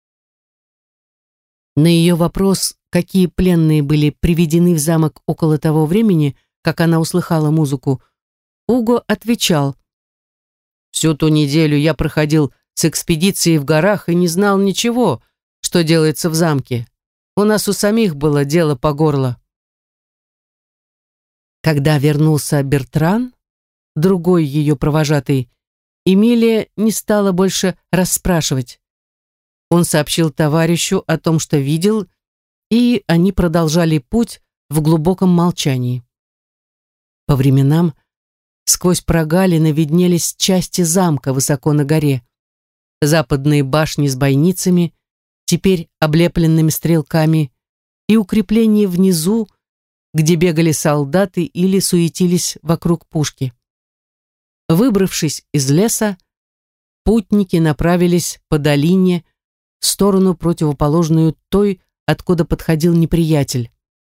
На ее вопрос, какие пленные были приведены в замок около того времени, как она услыхала музыку, Уго отвечал: «Всю ту неделю я проходил с экспедицией в горах и не знал ничего, что делается в замке. У нас у самих было дело по горло». Когда вернулся Бертран, другой ее провожатый, Эмилия не стала больше расспрашивать. Он сообщил товарищу о том, что видел, и они продолжали путь в глубоком молчании. По временам сквозь прогалины виднелись части замка высоко на горе, западные башни с бойницами, теперь облепленными стрелками, и укрепления внизу, где бегали солдаты или суетились вокруг пушки. Выбравшись из леса, путники направились по долине в сторону, противоположную той, откуда подходил неприятель.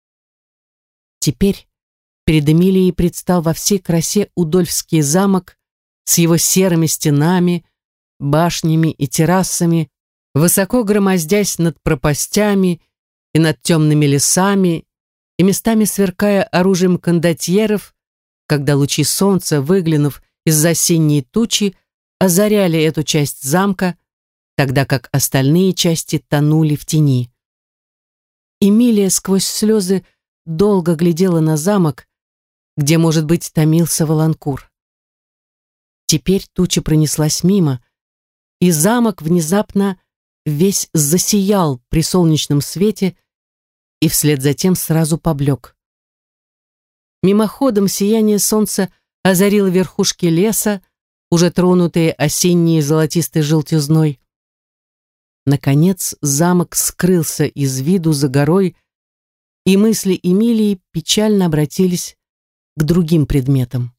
Теперь перед Эмилией предстал во всей красе Удольфский замок с его серыми стенами, башнями и террасами, высоко громоздясь над пропастями и над темными лесами, и местами сверкая оружием кондотьеров, когда лучи солнца, выглянув из осенней тучи, озаряли эту часть замка, тогда как остальные части тонули в тени. Эмилия сквозь слезы долго глядела на замок, где, может быть, томился Воланкур. Теперь туча пронеслась мимо, и замок внезапно весь засиял при солнечном свете и вслед за тем сразу поблек. Мимоходом сияние солнца озарило верхушки леса, уже тронутые осенней золотистой желтизной. Наконец замок скрылся из виду за горой, и мысли Эмилии печально обратились к другим предметам.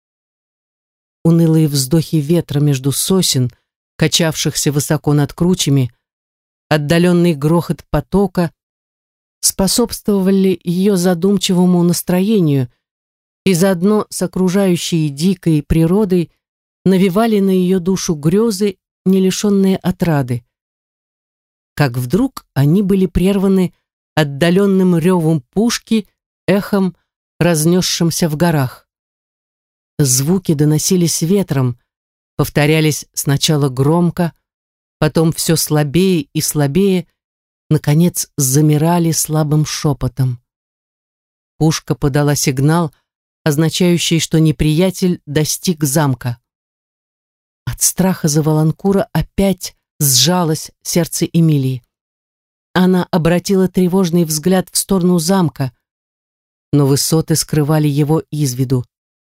Унылые вздохи ветра между сосен, качавшихся высоко над кручами, отдаленный грохот потока способствовали ее задумчивому настроению и заодно с окружающей дикой природой навевали на ее душу грезы, не лишенные отрады. Как вдруг они были прерваны отдаленным ревом пушки, эхом, разнесшимся в горах. Звуки доносились ветром, повторялись сначала громко, потом все слабее и слабее, наконец замирали слабым шепотом. Пушка подала сигнал, означающий, что неприятель достиг замка. От страха за Воланкура опять сжалось сердце Эмилии. Она обратила тревожный взгляд в сторону замка, но высоты скрывали его из виду.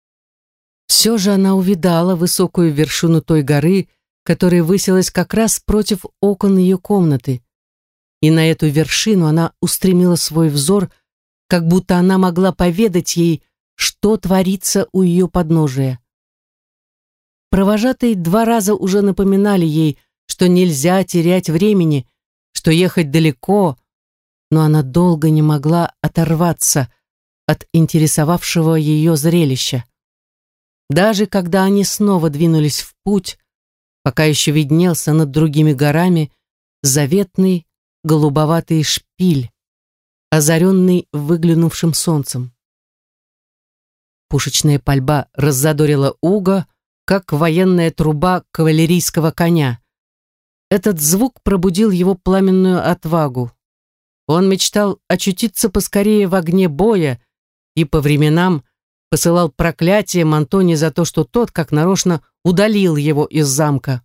Все же она увидала высокую вершину той горы, которая высилась как раз против окон ее комнаты, и на эту вершину она устремила свой взор, как будто она могла поведать ей, что творится у ее подножия. Провожатые два раза уже напоминали ей, что нельзя терять времени, что ехать далеко, но она долго не могла оторваться от интересовавшего ее зрелища. Даже когда они снова двинулись в путь, пока еще виднелся над другими горами заветный голубоватый шпиль, озаренный выглянувшим солнцем. Пушечная пальба раззадорила Уго, как военная труба кавалерийского коня. Этот звук пробудил его пламенную отвагу. Он мечтал очутиться поскорее в огне боя и по временам посылал проклятие Монтоне за то, что тот, как нарочно, удалил его из замка.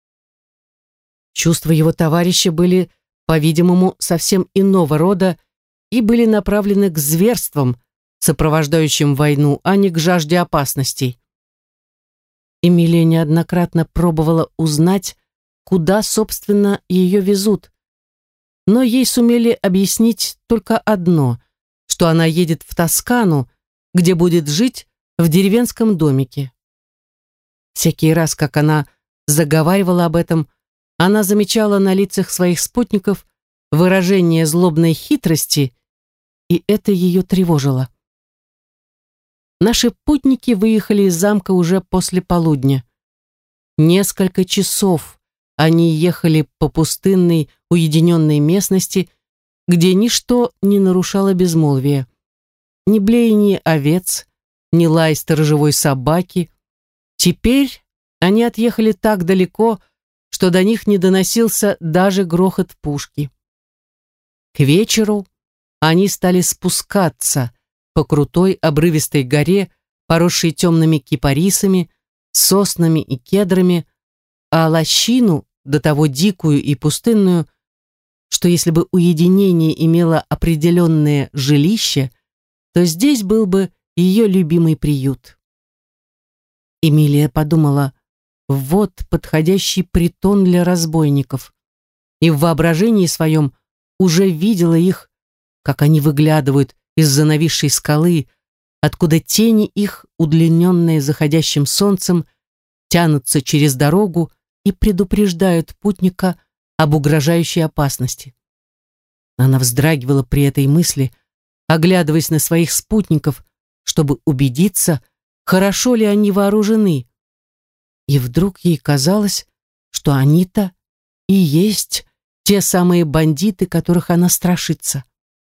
Чувства его товарища были, по-видимому, совсем иного рода и были направлены к зверствам, сопровождающим войну, а не к жажде опасностей. Эмилия неоднократно пробовала узнать, куда, собственно, ее везут, но ей сумели объяснить только одно, что она едет в Тоскану, где будет жить в деревенском домике. Всякий раз, как она заговаривала об этом, она замечала на лицах своих спутников выражение злобной хитрости, и это ее тревожило. Наши путники выехали из замка уже после полудня. Несколько часов они ехали по пустынной, уединенной местности, где ничто не нарушало безмолвия. Ни блеяние овец, ни лай сторожевой собаки. Теперь они отъехали так далеко, что до них не доносился даже грохот пушки. К вечеру они стали спускаться по крутой обрывистой горе, поросшей темными кипарисами, соснами и кедрами, а лощину, до того дикую и пустынную, что если бы уединение имело определенное жилище, то здесь был бы ее любимый приют. Эмилия подумала, вот подходящий притон для разбойников, и в воображении своем уже видела их, как они выглядывают из-за нависшей скалы, откуда тени их, удлиненные заходящим солнцем, тянутся через дорогу и предупреждают путника об угрожающей опасности. Она вздрагивала при этой мысли, оглядываясь на своих спутников, чтобы убедиться, хорошо ли они вооружены. И вдруг ей казалось, что они-то и есть те самые бандиты, которых она страшится.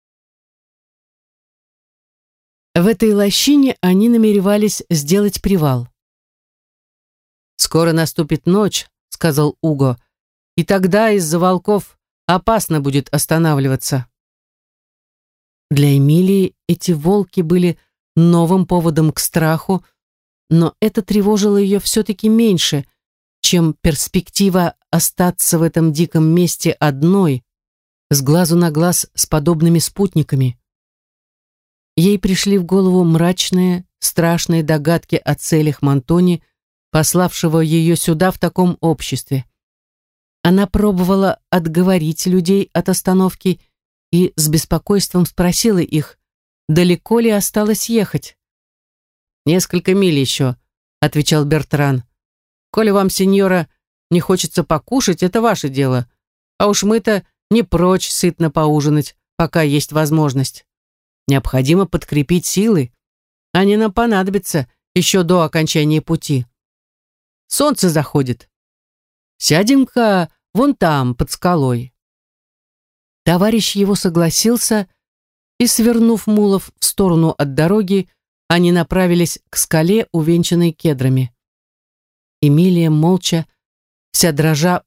В этой лощине они намеревались сделать привал. «Скоро наступит ночь», — сказал Уго, «и тогда из-за волков опасно будет останавливаться». Для Эмилии эти волки были новым поводом к страху, но это тревожило ее все-таки меньше, чем перспектива остаться в этом диком месте одной, с глазу на глаз с подобными спутниками. Ей пришли в голову мрачные, страшные догадки о целях Монтони, пославшего ее сюда в таком обществе. Она пробовала отговорить людей от остановки и с беспокойством спросила их, далеко ли осталось ехать. «Несколько миль еще», — отвечал Бертран. «Коли вам, сеньора, не хочется покушать, это ваше дело. А уж мы-то не прочь сытно поужинать, пока есть возможность. Необходимо подкрепить силы. Они нам понадобятся еще до окончания пути. Солнце заходит. Сядем-ка вон там, под скалой». Товарищ его согласился, и, свернув мулов в сторону от дороги, они направились к скале, увенчанной кедрами. Эмилия молча, вся дрожа,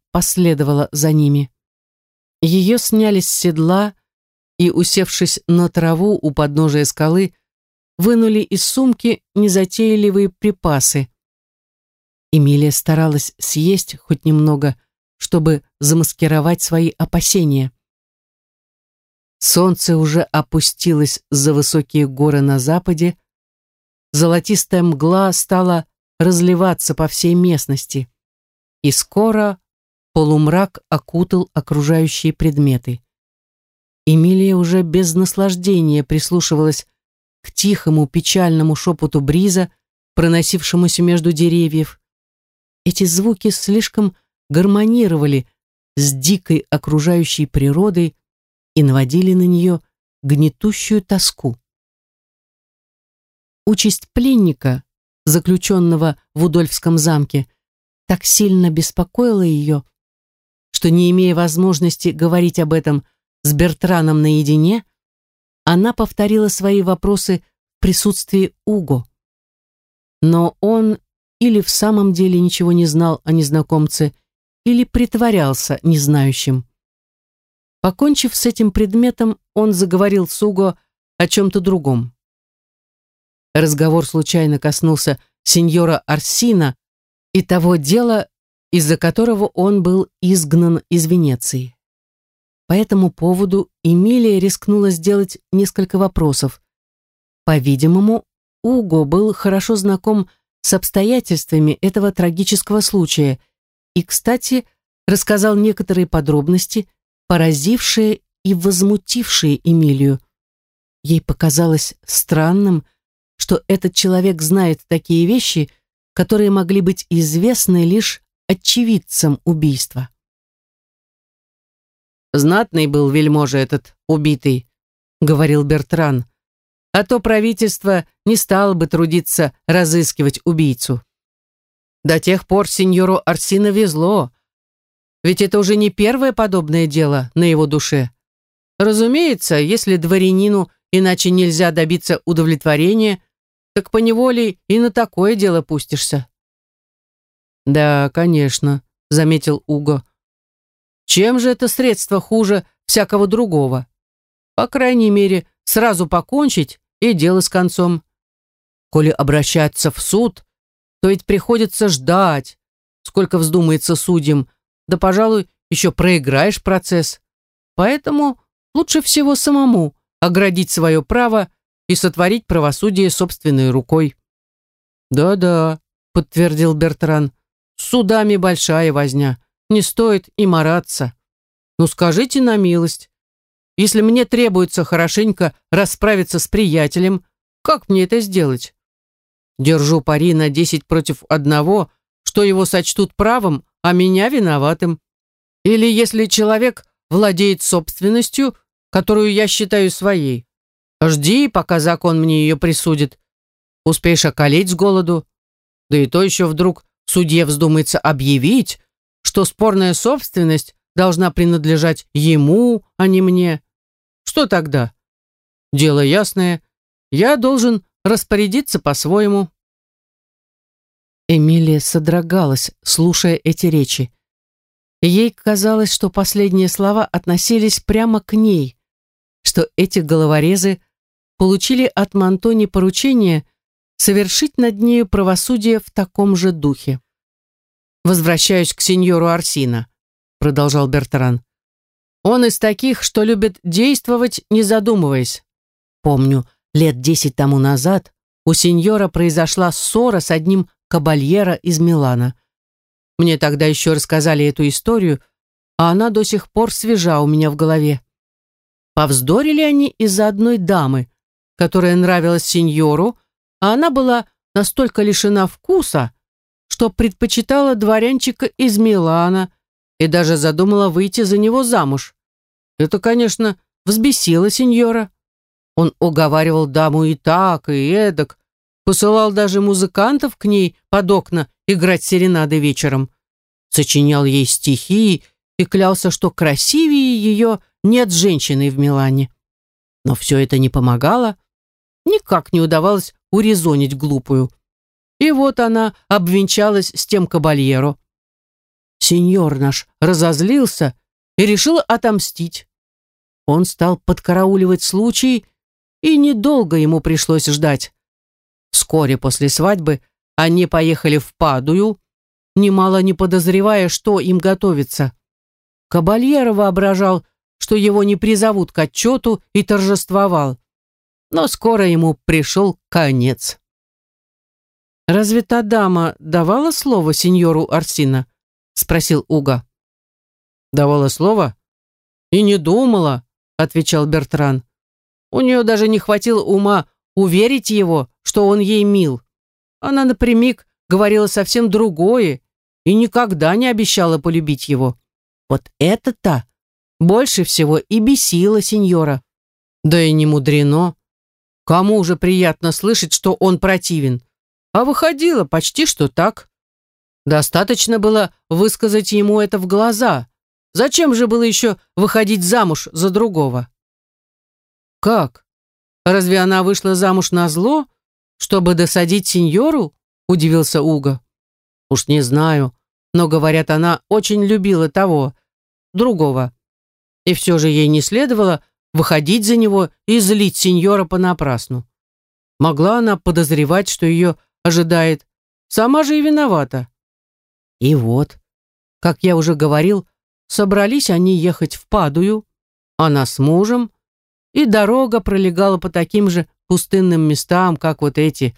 последовала за ними. Ее сняли с седла и, усевшись на траву у подножия скалы, вынули из сумки незатейливые припасы. Эмилия старалась съесть хоть немного, чтобы замаскировать свои опасения. Солнце уже опустилось за высокие горы на западе, золотистая мгла стала разливаться по всей местности, и скоро полумрак окутал окружающие предметы. Эмилия уже без наслаждения прислушивалась к тихому печальному шепоту бриза, проносившемуся между деревьев. Эти звуки слишком гармонировали с дикой окружающей природой и наводили на нее гнетущую тоску. Участь пленника, заключенного в Удольфском замке, так сильно беспокоила ее, что, не имея возможности говорить об этом с Бертраном наедине, она повторила свои вопросы в присутствии Уго. Но он или в самом деле ничего не знал о незнакомце, или притворялся незнающим. Покончив с этим предметом, он заговорил с Уго о чем-то другом. Разговор случайно коснулся сеньора Арсина и того дела, из-за которого он был изгнан из Венеции. По этому поводу Эмилия рискнула сделать несколько вопросов. По-видимому, Уго был хорошо знаком с обстоятельствами этого трагического случая и, кстати, рассказал некоторые подробности, поразившие и возмутившие Эмилию. Ей показалось странным, что этот человек знает такие вещи, которые могли быть известны лишь очевидцам убийства. «Знатный был вельможа этот убитый», — говорил Бертран, «а то правительство не стало бы трудиться разыскивать убийцу. До тех пор сеньору Арсино везло, ведь это уже не первое подобное дело на его душе. Разумеется, если дворянину иначе нельзя добиться удовлетворения, так поневоле и на такое дело пустишься». «Да, конечно», — заметил Уго. «Чем же это средство хуже всякого другого? По крайней мере, сразу покончить и дело с концом. Коли обращаться в суд, то ведь приходится ждать, сколько вздумается судьям, да, пожалуй, еще проиграешь процесс. Поэтому лучше всего самому оградить свое право и сотворить правосудие собственной рукой». «Да-да», — подтвердил Бертран, «с судами большая возня, не стоит и мараться. Ну скажите на милость, если мне требуется хорошенько расправиться с приятелем, как мне это сделать? Держу пари на десять против одного, что его сочтут правым, а меня виноватым. Или если человек владеет собственностью, которую я считаю своей, жди, пока закон мне ее присудит. Успеешь околеть с голоду. Да и то еще вдруг судье вздумается объявить, что спорная собственность должна принадлежать ему, а не мне. Что тогда? Дело ясное. Я должен распорядиться по-своему». Эмилия содрогалась, слушая эти речи. Ей казалось, что последние слова относились прямо к ней, что эти головорезы получили от Монтони поручение совершить над нею правосудие в таком же духе. «Возвращаюсь к сеньору Арсино», — продолжал Бертран. «Он из таких, что любит действовать, не задумываясь. Помню, лет десять тому назад у сеньора произошла ссора с одним кабальеро из Милана. Мне тогда еще рассказали эту историю, а она до сих пор свежа у меня в голове. Повздорили они из-за одной дамы, которая нравилась сеньору, а она была настолько лишена вкуса, что предпочитала дворянчика из Милана и даже задумала выйти за него замуж. Это, конечно, взбесило сеньора. Он уговаривал даму и так, и эдак, посылал даже музыкантов к ней под окна играть серенады вечером, сочинял ей стихи и клялся, что красивее ее нет женщины в Милане. Но все это не помогало, никак не удавалось урезонить глупую. И вот она обвенчалась с тем кабальеро. Сеньор наш разозлился и решил отомстить. Он стал подкарауливать случай, и недолго ему пришлось ждать. Вскоре после свадьбы они поехали в Падую, немало не подозревая, что им готовится. Кабальеро воображал, что его не призовут к отчету, и торжествовал. Но скоро ему пришел конец. «Разве та дама давала слово сеньору Орсино?» — спросил Уго. «Давала слово? И не думала», — отвечал Бертран. «У нее даже не хватило ума уверить его, что он ей мил. Она напрямик говорила совсем другое и никогда не обещала полюбить его. Вот это-то больше всего и бесило сеньора. Да и не мудрено. Кому же приятно слышать, что он противен? А выходило почти что так. Достаточно было высказать ему это в глаза. Зачем же было еще выходить замуж за другого?» «Как? Разве она вышла замуж назло, чтобы досадить сеньору?» — удивился Уго. «Уж не знаю, но, говорят, она очень любила того, другого. И все же ей не следовало выходить за него и злить сеньора понапрасну. Могла она подозревать, что ее ожидает. Сама же и виновата. И вот, как я уже говорил, собрались они ехать в Падую, она с мужем, и дорога пролегала по таким же пустынным местам, как вот эти.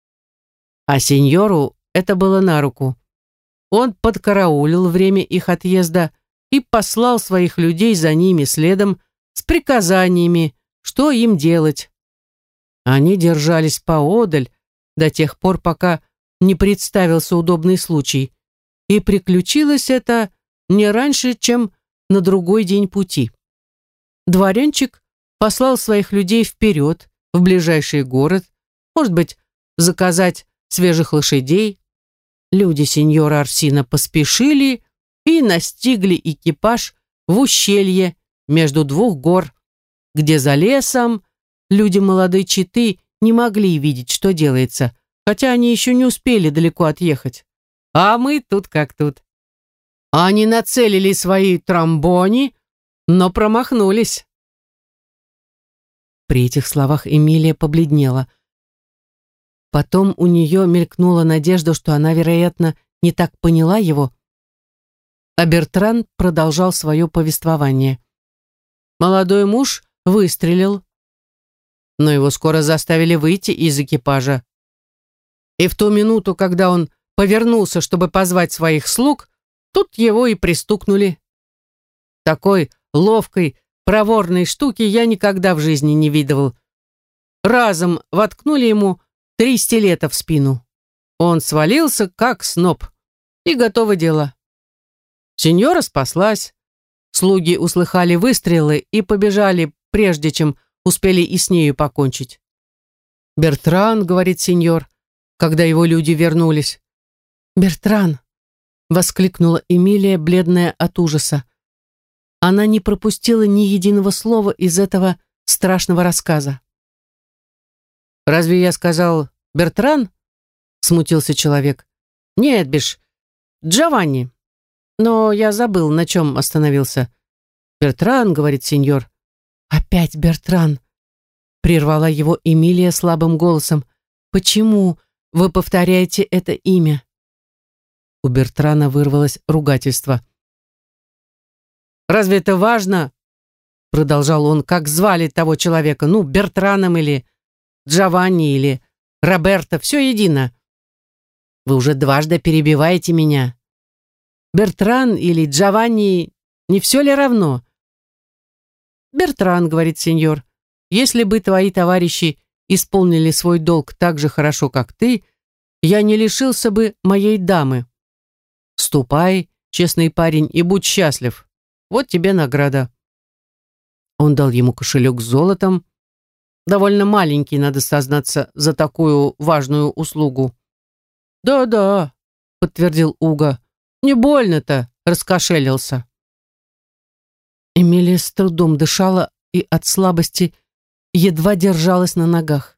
А сеньору это было на руку. Он подкараулил время их отъезда и послал своих людей за ними следом с приказаниями, что им делать. Они держались поодаль до тех пор, пока не представился удобный случай, и приключилось это не раньше, чем на другой день пути. Дворянчик послал своих людей вперед, в ближайший город, может быть, заказать свежих лошадей. Люди сеньора Орсино поспешили и настигли экипаж в ущелье между двух гор, где за лесом люди молодой четы не могли видеть, что делается, хотя они еще не успели далеко отъехать. А мы тут как тут. Они нацелили свои тромбони, но промахнулись. При этих словах Эмилия побледнела. Потом у нее мелькнула надежда, что она, вероятно, не так поняла его. А Бертран продолжал свое повествование. Молодой муж выстрелил, но его скоро заставили выйти из экипажа. И в ту минуту, когда он повернулся, чтобы позвать своих слуг, тут его и пристукнули. Такой ловкой, проворной штуки я никогда в жизни не видывал. Разом воткнули ему три стилета в спину. Он свалился, как сноп. И готово дело. Сеньора спаслась. Слуги услыхали выстрелы и побежали, прежде чем успели и с нею покончить. «Бертран», — говорит сеньор, когда его люди вернулись. «Бертран», — воскликнула Эмилия, бледная от ужаса. Она не пропустила ни единого слова из этого страшного рассказа. «Разве я сказал Бертран?» — смутился человек. «Нет, бишь, Джованни. Но я забыл, на чем остановился». «Бертран», — говорит сеньор. «Опять Бертран», — прервала его Эмилия слабым голосом. «Почему вы повторяете это имя?» У Бертрана вырвалось ругательство. «Разве это важно?» — продолжал он. «Как звали того человека? Ну, Бертраном или Джованни или Роберто, все едино. Вы уже дважды перебиваете меня. Бертран или Джованни, не все ли равно?» «Бертран», — говорит сеньор, — «если бы твои товарищи исполнили свой долг так же хорошо, как ты, я не лишился бы моей дамы. Ступай, честный парень, и будь счастлив. Вот тебе награда». Он дал ему кошелек с золотом, довольно маленький, надо сознаться, за такую важную услугу. «Да-да», — подтвердил Уго, — «не больно-то раскошелился». Эмилия с трудом дышала и от слабости едва держалась на ногах.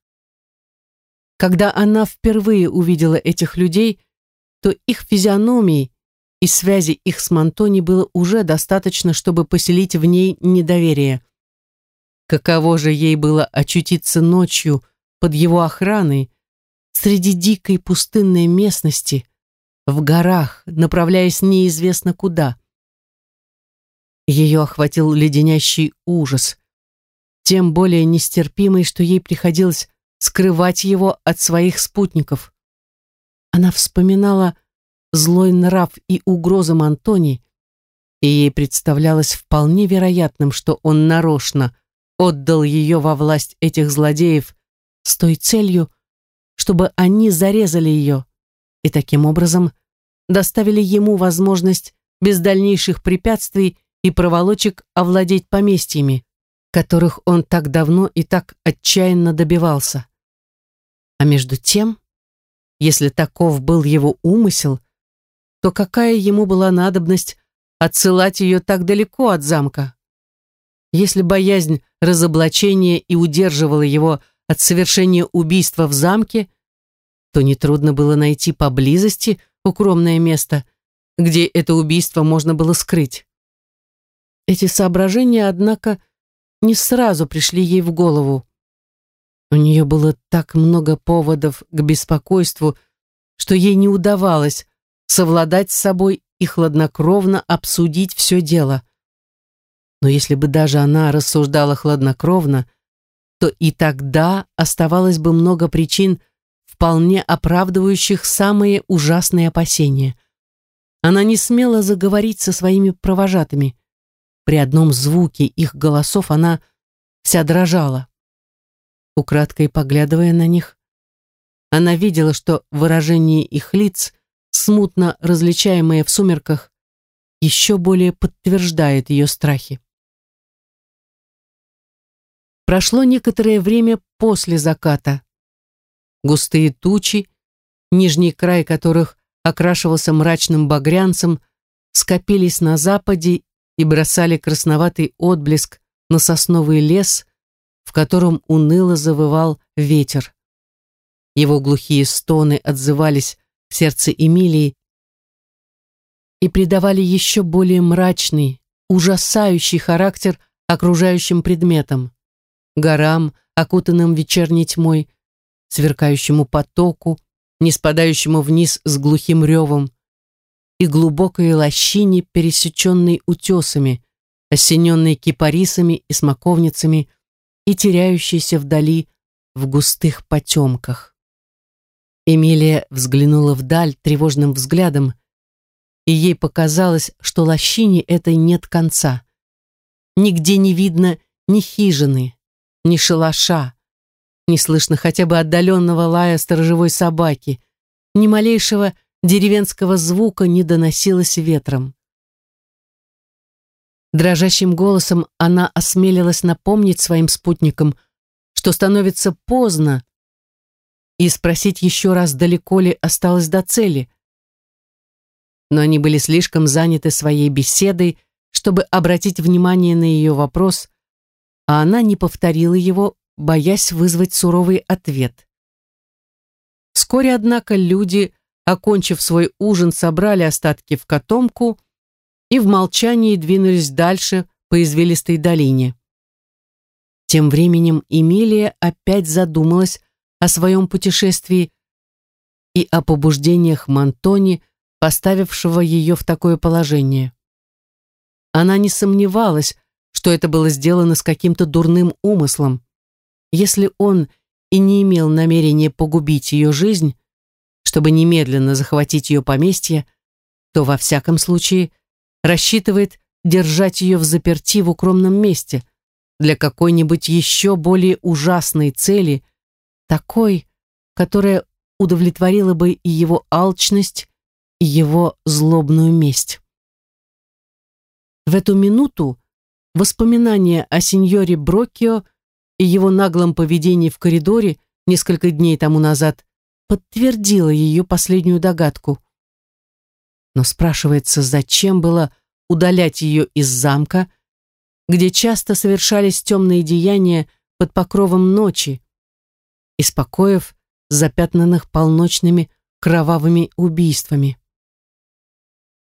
Когда она впервые увидела этих людей, то их физиономии и связи их с Монтони было уже достаточно, чтобы поселить в ней недоверие. Каково же ей было очутиться ночью под его охраной, среди дикой пустынной местности, в горах, направляясь неизвестно куда. Ее охватил леденящий ужас, тем более нестерпимый, что ей приходилось скрывать его от своих спутников. Она вспоминала злой нрав и угрозы Монтони, и ей представлялось вполне вероятным, что он нарочно отдал ее во власть этих злодеев с той целью, чтобы они зарезали ее и таким образом доставили ему возможность без дальнейших препятствий и проволочек овладеть поместьями, которых он так давно и так отчаянно добивался. А между тем, если таков был его умысел, то какая ему была надобность отсылать ее так далеко от замка? Если боязнь разоблачения и удерживала его от совершения убийства в замке, то нетрудно было найти поблизости укромное место, где это убийство можно было скрыть. Эти соображения, однако, не сразу пришли ей в голову. У нее было так много поводов к беспокойству, что ей не удавалось совладать с собой и хладнокровно обсудить все дело. Но если бы даже она рассуждала хладнокровно, то и тогда оставалось бы много причин, вполне оправдывающих самые ужасные опасения. Она не смела заговорить со своими провожатыми. При одном звуке их голосов она вся дрожала. Украдкой поглядывая на них, она видела, что выражение их лиц, смутно различаемое в сумерках, еще более подтверждает ее страхи. Прошло некоторое время после заката. Густые тучи, нижний край которых окрашивался мрачным багрянцем, скопились на западе и бросали красноватый отблеск на сосновый лес, в котором уныло завывал ветер. Его глухие стоны отзывались в сердце Эмилии и придавали еще более мрачный, ужасающий характер окружающим предметам, горам, окутанным вечерней тьмой, сверкающему потоку, не спадающему вниз с глухим ревом, и глубокой лощине, пересеченной утесами, осененной кипарисами и смоковницами и теряющейся вдали в густых потемках. Эмилия взглянула вдаль тревожным взглядом, и ей показалось, что лощине этой нет конца. Нигде не видно ни хижины, ни шалаша, не слышно хотя бы отдаленного лая сторожевой собаки, ни малейшего деревенского звука не доносилось ветром. Дрожащим голосом она осмелилась напомнить своим спутникам, что становится поздно, и спросить еще раз, далеко ли осталось до цели. Но они были слишком заняты своей беседой, чтобы обратить внимание на ее вопрос, а она не повторила его, боясь вызвать суровый ответ. Вскоре, однако, люди, окончив свой ужин, собрали остатки в котомку и в молчании двинулись дальше по извилистой долине. Тем временем Эмилия опять задумалась о своем путешествии и о побуждениях Монтони, поставившего ее в такое положение. Она не сомневалась, что это было сделано с каким-то дурным умыслом. Если он и не имел намерения погубить ее жизнь, чтобы немедленно захватить ее поместье, то во всяком случае рассчитывает держать ее взаперти в укромном месте для какой-нибудь еще более ужасной цели, такой, которая удовлетворила бы и его алчность, и его злобную месть. В эту минуту воспоминание о сеньоре Броккио и его наглом поведении в коридоре несколько дней тому назад подтвердило ее последнюю догадку. Но спрашивается, зачем было удалять ее из замка, где часто совершались темные деяния под покровом ночи, из покоев, запятнанных полночными кровавыми убийствами.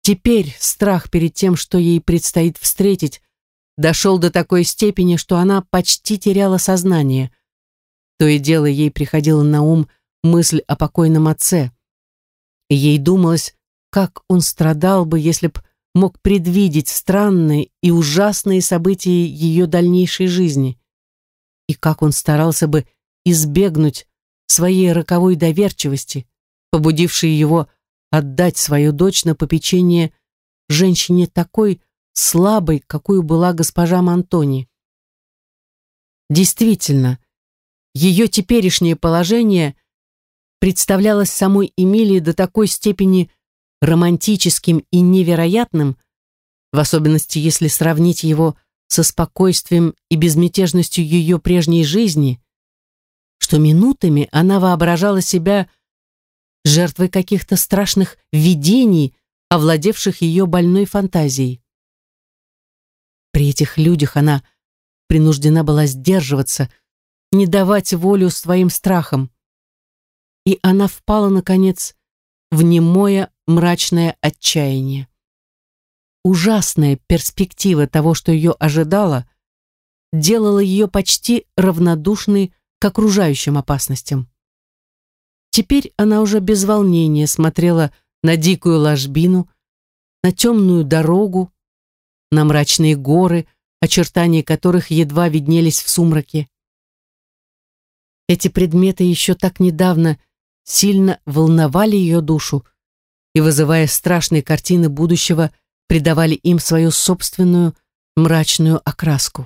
Теперь страх перед тем, что ей предстоит встретить, дошел до такой степени, что она почти теряла сознание. То и дело ей приходила на ум мысль о покойном отце. И ей думалось, как он страдал бы, если б мог предвидеть странные и ужасные события ее дальнейшей жизни, и как он старался бы избегнуть своей роковой доверчивости, побудившей его отдать свою дочь на попечение женщине такой слабой, какой была госпожа Монтони. Действительно, ее теперешнее положение представлялось самой Эмилии до такой степени романтическим и невероятным, в особенности если сравнить его со спокойствием и безмятежностью ее прежней жизни, что минутами она воображала себя жертвой каких-то страшных видений, овладевших ее больной фантазией. При этих людях она принуждена была сдерживаться, не давать волю своим страхам. И она впала, наконец, в немое мрачное отчаяние. Ужасная перспектива того, что ее ожидало, делала ее почти равнодушной к окружающим опасностям. Теперь она уже без волнения смотрела на дикую ложбину, на темную дорогу, на мрачные горы, очертания которых едва виднелись в сумраке. Эти предметы еще так недавно сильно волновали ее душу и, вызывая страшные картины будущего, придавали им свою собственную мрачную окраску.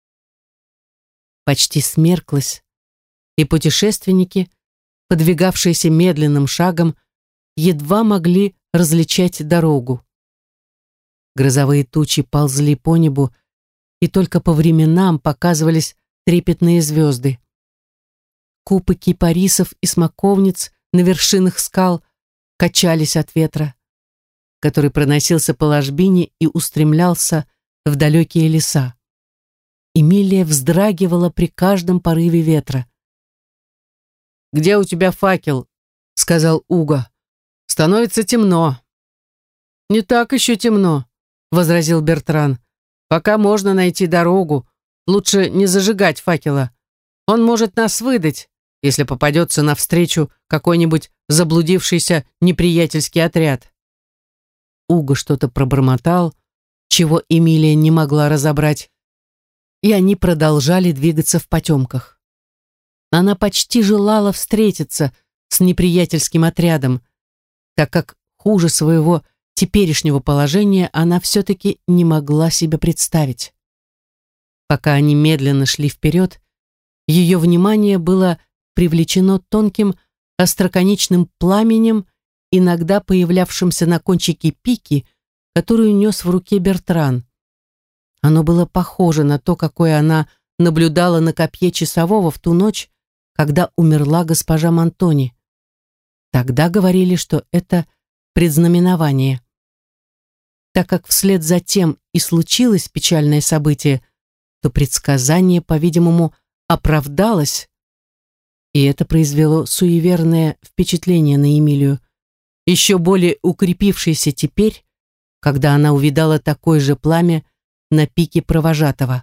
Почти смерклось, и путешественники, подвигавшиеся медленным шагом, едва могли различать дорогу. Грозовые тучи ползли по небу, и только по временам показывались трепетные звезды. Купы кипарисов и смоковниц на вершинах скал качались от ветра, который проносился по ложбине и устремлялся в далекие леса. Эмилия вздрагивала при каждом порыве ветра. «Где у тебя факел?» — сказал Уго. «Становится темно». «Не так еще темно», — возразил Бертран. «Пока можно найти дорогу, лучше не зажигать факела. Он может нас выдать, если попадется навстречу какой-нибудь заблудившийся неприятельский отряд». Уго что-то пробормотал, чего Эмилия не могла разобрать, и они продолжали двигаться в потемках. Она почти желала встретиться с неприятельским отрядом, так как хуже своего теперешнего положения она все-таки не могла себе представить. Пока они медленно шли вперед, ее внимание было привлечено тонким остроконечным пламенем, иногда появлявшимся на кончике пики, которую нес в руке Бертран. Оно было похоже на то, какое она наблюдала на копье часового в ту ночь, когда умерла госпожа Монтони. Тогда говорили, что это предзнаменование. Так как вслед за тем и случилось печальное событие, то предсказание, по-видимому, оправдалось, и это произвело суеверное впечатление на Эмилию, еще более укрепившееся теперь, когда она увидала такое же пламя на пике провожатого.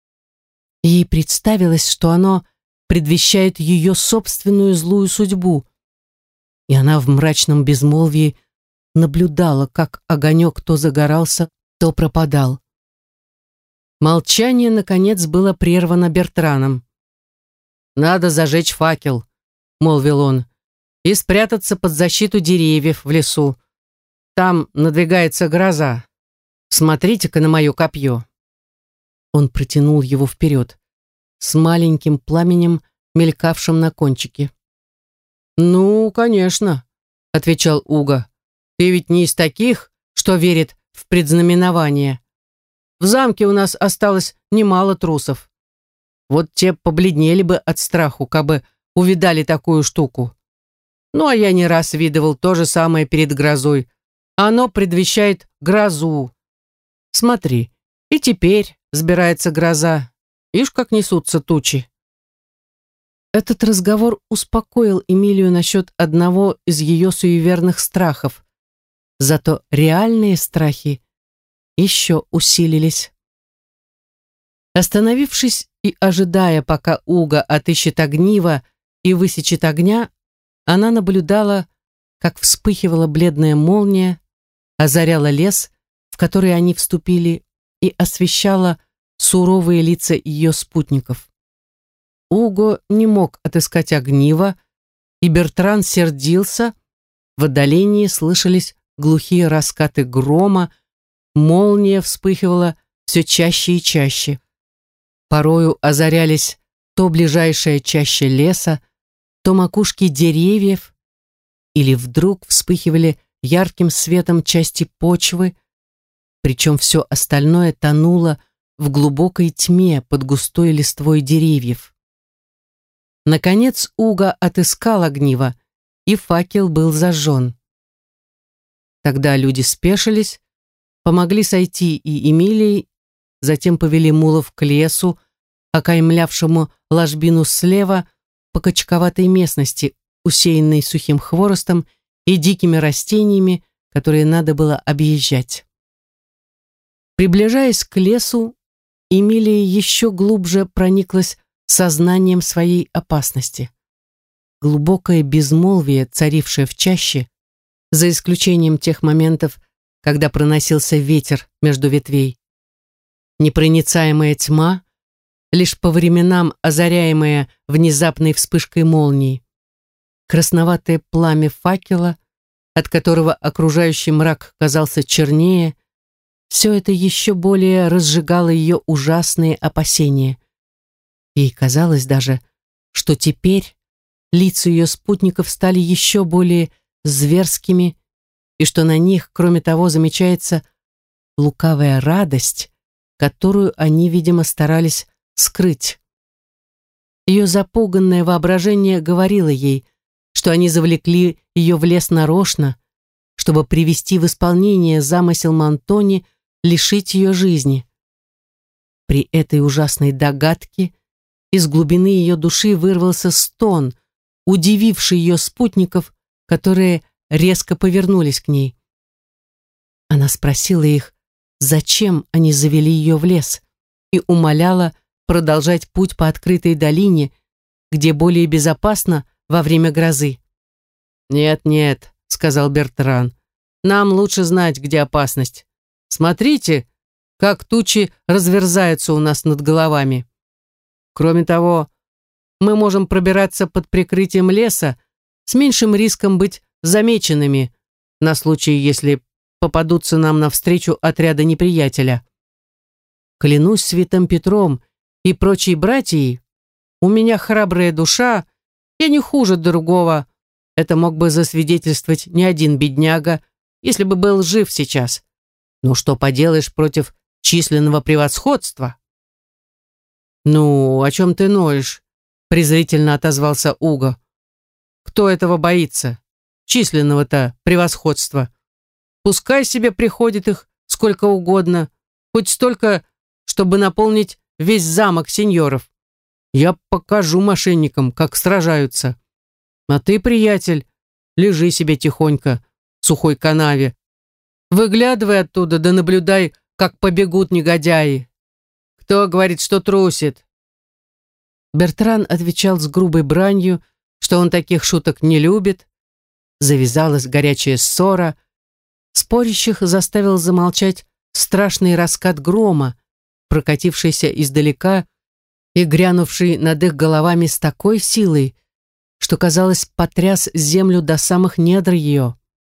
Ей представилось, что оно предвещает ее собственную злую судьбу, и она в мрачном безмолвии наблюдала, как огонек то загорался, то пропадал. Молчание, наконец, было прервано Бертраном. «Надо зажечь факел», — молвил он, «и спрятаться под защиту деревьев в лесу. Там надвигается гроза. Смотрите-ка на мое копье». Он протянул его вперед, с маленьким пламенем, мелькавшим на кончике. «Ну, конечно», — отвечал Уго. «Ты ведь не из таких, что верит в предзнаменование. В замке у нас осталось немало трусов. Вот те побледнели бы от страху, кабы увидали такую штуку. Ну, а я не раз видывал то же самое перед грозой. Оно предвещает грозу. Смотри, и теперь сбирается гроза. Ишь, как несутся тучи». Этот разговор успокоил Эмилию насчет одного из ее суеверных страхов. зато реальные страхи еще усилились. Остановившись и ожидая, пока Уго отыщет огниво и высечет огня, она наблюдала, как вспыхивала бледная молния, озаряла лес, в который они вступили, и освещала суровые лица ее спутников. Уго не мог отыскать огниво, и Бертран сердился. В отдалении слышались глухие раскаты грома, молния вспыхивала все чаще и чаще. Порою озарялись то ближайшая чаща леса, то макушки деревьев, или вдруг вспыхивали ярким светом части почвы, причем все остальное тонуло в глубокой тьме под густой листвой деревьев. Наконец Уго отыскал огниво, и факел был зажжен. Тогда люди спешились, помогли сойти и Эмилии, затем повели мулов к лесу, окаймлявшему ложбину слева по качковатой местности, усеянной сухим хворостом и дикими растениями, которые надо было объезжать. Приближаясь к лесу, Эмилия еще глубже прониклась сознанием своей опасности. Глубокое безмолвие, царившее в чаще, за исключением тех моментов, когда проносился ветер между ветвей. Непроницаемая тьма, лишь по временам озаряемая внезапной вспышкой молнии. Красноватое пламя факела, от которого окружающий мрак казался чернее, все это еще более разжигало ее ужасные опасения. Ей казалось даже, что теперь лица ее спутников стали еще более зверскими, и что на них, кроме того, замечается лукавая радость, которую они, видимо, старались скрыть. Ее запуганное воображение говорило ей, что они завлекли ее в лес нарочно, чтобы привести в исполнение замысел Монтони лишить ее жизни. При этой ужасной догадке из глубины ее души вырвался стон, удививший ее спутников, которые резко повернулись к ней. Она спросила их, зачем они завели ее в лес, и умоляла продолжать путь по открытой долине, где более безопасно во время грозы. «Нет, нет», — сказал Бертран, — «нам лучше знать, где опасность. Смотрите, как тучи разверзаются у нас над головами. Кроме того, мы можем пробираться под прикрытием леса с меньшим риском быть замеченными на случай, если попадутся нам навстречу отряды неприятеля. Клянусь святым Петром и прочей братьей, у меня храбрая душа, я не хуже другого. Это мог бы засвидетельствовать не один бедняга, если бы был жив сейчас. Но что поделаешь против численного превосходства?» «Ну, о чем ты ноешь?» — презрительно отозвался Уго. «Кто этого боится? Численного-то превосходства. Пускай себе приходит их сколько угодно, хоть столько, чтобы наполнить весь замок сеньоров. Я покажу мошенникам, как сражаются. А ты, приятель, лежи себе тихонько в сухой канаве. Выглядывай оттуда, да наблюдай, как побегут негодяи. Кто говорит, что трусит?» Бертран отвечал с грубой бранью, что он таких шуток не любит. Завязалась горячая ссора. Спорящих заставил замолчать страшный раскат грома, прокатившийся издалека и грянувший над их головами с такой силой, что, казалось, потряс землю до самых недр ее.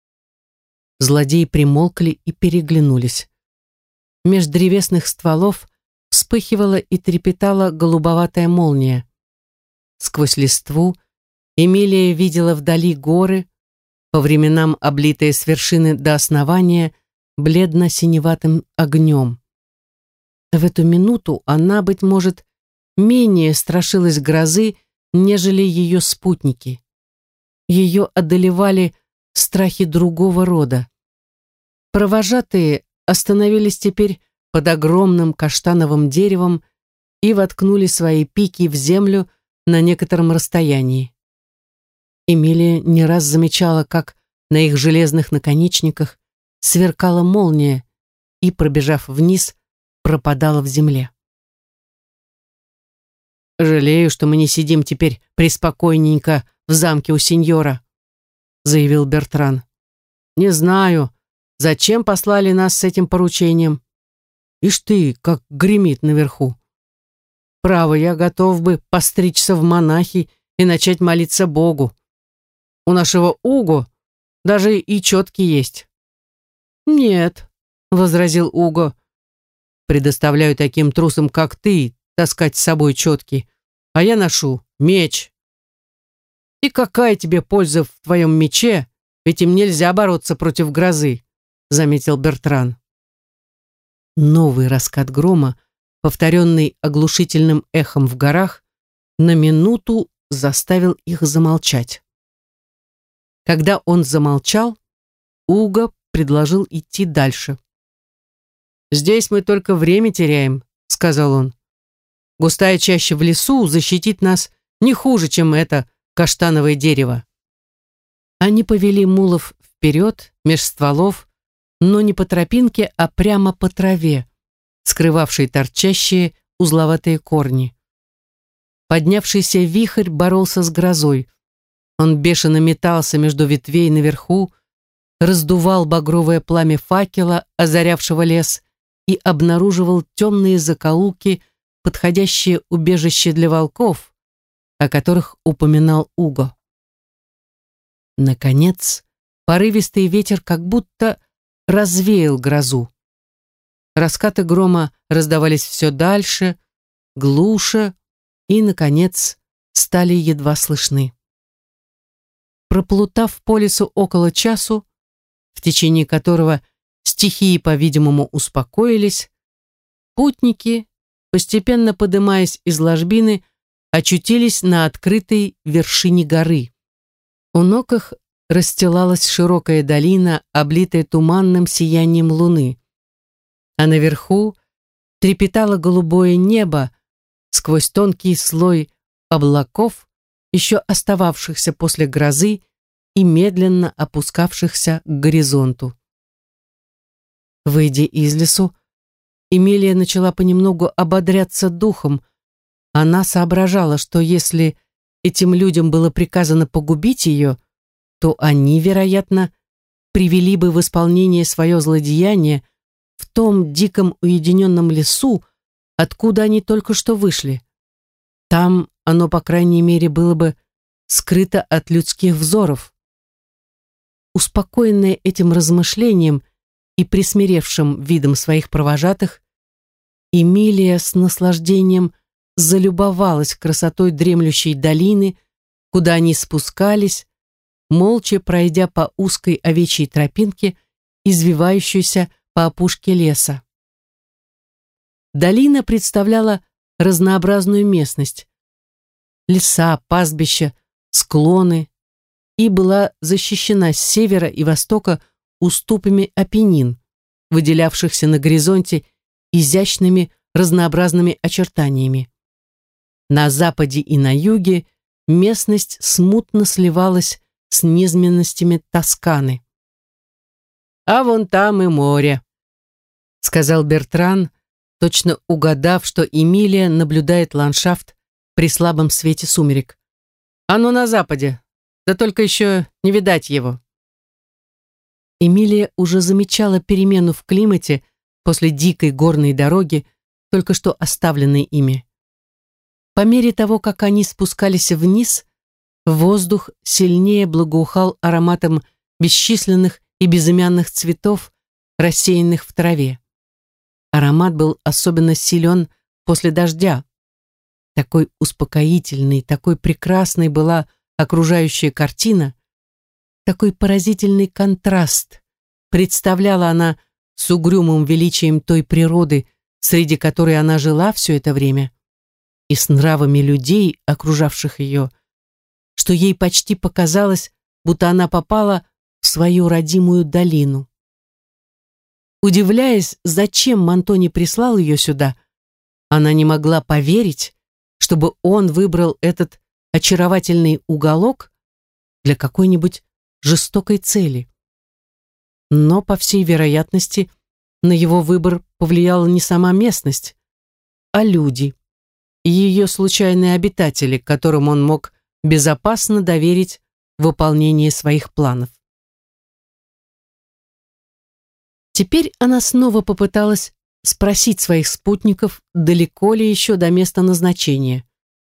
Злодеи примолкли и переглянулись. Меж древесных стволов вспыхивала и трепетала голубоватая молния. Сквозь листву Эмилия видела вдали горы, по временам облитые с вершины до основания бледно-синеватым огнем. В эту минуту она, быть может, менее страшилась грозы, нежели ее спутники. Ее одолевали страхи другого рода. Провожатые остановились теперь под огромным каштановым деревом и воткнули свои пики в землю на некотором расстоянии. Эмилия не раз замечала, как на их железных наконечниках сверкала молния и, пробежав вниз, пропадала в земле. «Жалею, что мы не сидим теперь преспокойненько в замке у сеньора», заявил Бертран. «Не знаю, зачем послали нас с этим поручением. Ишь ты, как гремит наверху. Право, я готов бы постричься в монахи и начать молиться Богу. У нашего Уго даже и четки есть». «Нет», — возразил Уго, «предоставляю таким трусам, как ты, таскать с собой четки, а я ношу меч. И какая тебе польза в твоем мече, ведь им нельзя бороться против грозы», — заметил Бертран. Новый раскат грома, повторенный оглушительным эхом в горах, на минуту заставил их замолчать. Когда он замолчал, Уго предложил идти дальше. «Здесь мы только время теряем», — сказал он. «Густая чаща в лесу защитит нас не хуже, чем это каштановое дерево». Они повели мулов вперед, меж стволов, но не по тропинке, а прямо по траве, скрывавшей торчащие узловатые корни. Поднявшийся вихрь боролся с грозой. Он бешено метался между ветвей наверху, раздувал багровое пламя факела, озарявшего лес, и обнаруживал темные закоулки, подходящее убежище для волков, о которых упоминал Уго. Наконец, порывистый ветер как будто развеял грозу. Раскаты грома раздавались все дальше, глуше и, наконец, стали едва слышны. Проплутав по лесу около часу, в течение которого стихии, по-видимому, успокоились, путники, постепенно подымаясь из ложбины, очутились на открытой вершине горы. У ног их расстилалась широкая долина, облитая туманным сиянием луны. А наверху трепетало голубое небо сквозь тонкий слой облаков, еще остававшихся после грозы и медленно опускавшихся к горизонту. Выйдя из лесу, Эмилия начала понемногу ободряться духом. Она соображала, что если этим людям было приказано погубить ее, то они, вероятно, привели бы в исполнение свое злодеяние в том диком уединенном лесу, откуда они только что вышли. Там оно, по крайней мере, было бы скрыто от людских взоров. Успокоенная этим размышлением и присмиревшим видом своих провожатых, Эмилия с наслаждением залюбовалась красотой дремлющей долины, куда они спускались, молча пройдя по узкой овечьей тропинке, извивающейся по опушке леса. Долина представляла разнообразную местность: леса, пастбища, склоны, и была защищена с севера и востока уступами Апеннин, выделявшихся на горизонте изящными разнообразными очертаниями. На западе и на юге местность смутно сливалась с низменностями Тосканы. «А вон там и море», — сказал Бертран, точно угадав, что Эмилия наблюдает ландшафт при слабом свете сумерек. «Оно на западе, да только еще не видать его». Эмилия уже замечала перемену в климате после дикой горной дороги, только что оставленной ими. По мере того, как они спускались вниз, воздух сильнее благоухал ароматом бесчисленных и безымянных цветов, рассеянных в траве. Аромат был особенно силен после дождя. Такой успокоительной, такой прекрасной была окружающая картина, такой поразительный контраст представляла она с угрюмым величием той природы, среди которой она жила все это время, и с нравами людей, окружавших ее, что ей почти показалось, будто она попала в свою родимую долину. Удивляясь, зачем Монтони прислал ее сюда, она не могла поверить, чтобы он выбрал этот очаровательный уголок для какой-нибудь жестокой цели. Но, по всей вероятности, на его выбор повлияла не сама местность, а люди и ее случайные обитатели, которым он мог безопасно доверить выполнение своих планов. Теперь она снова попыталась спросить своих спутников, далеко ли еще до места назначения.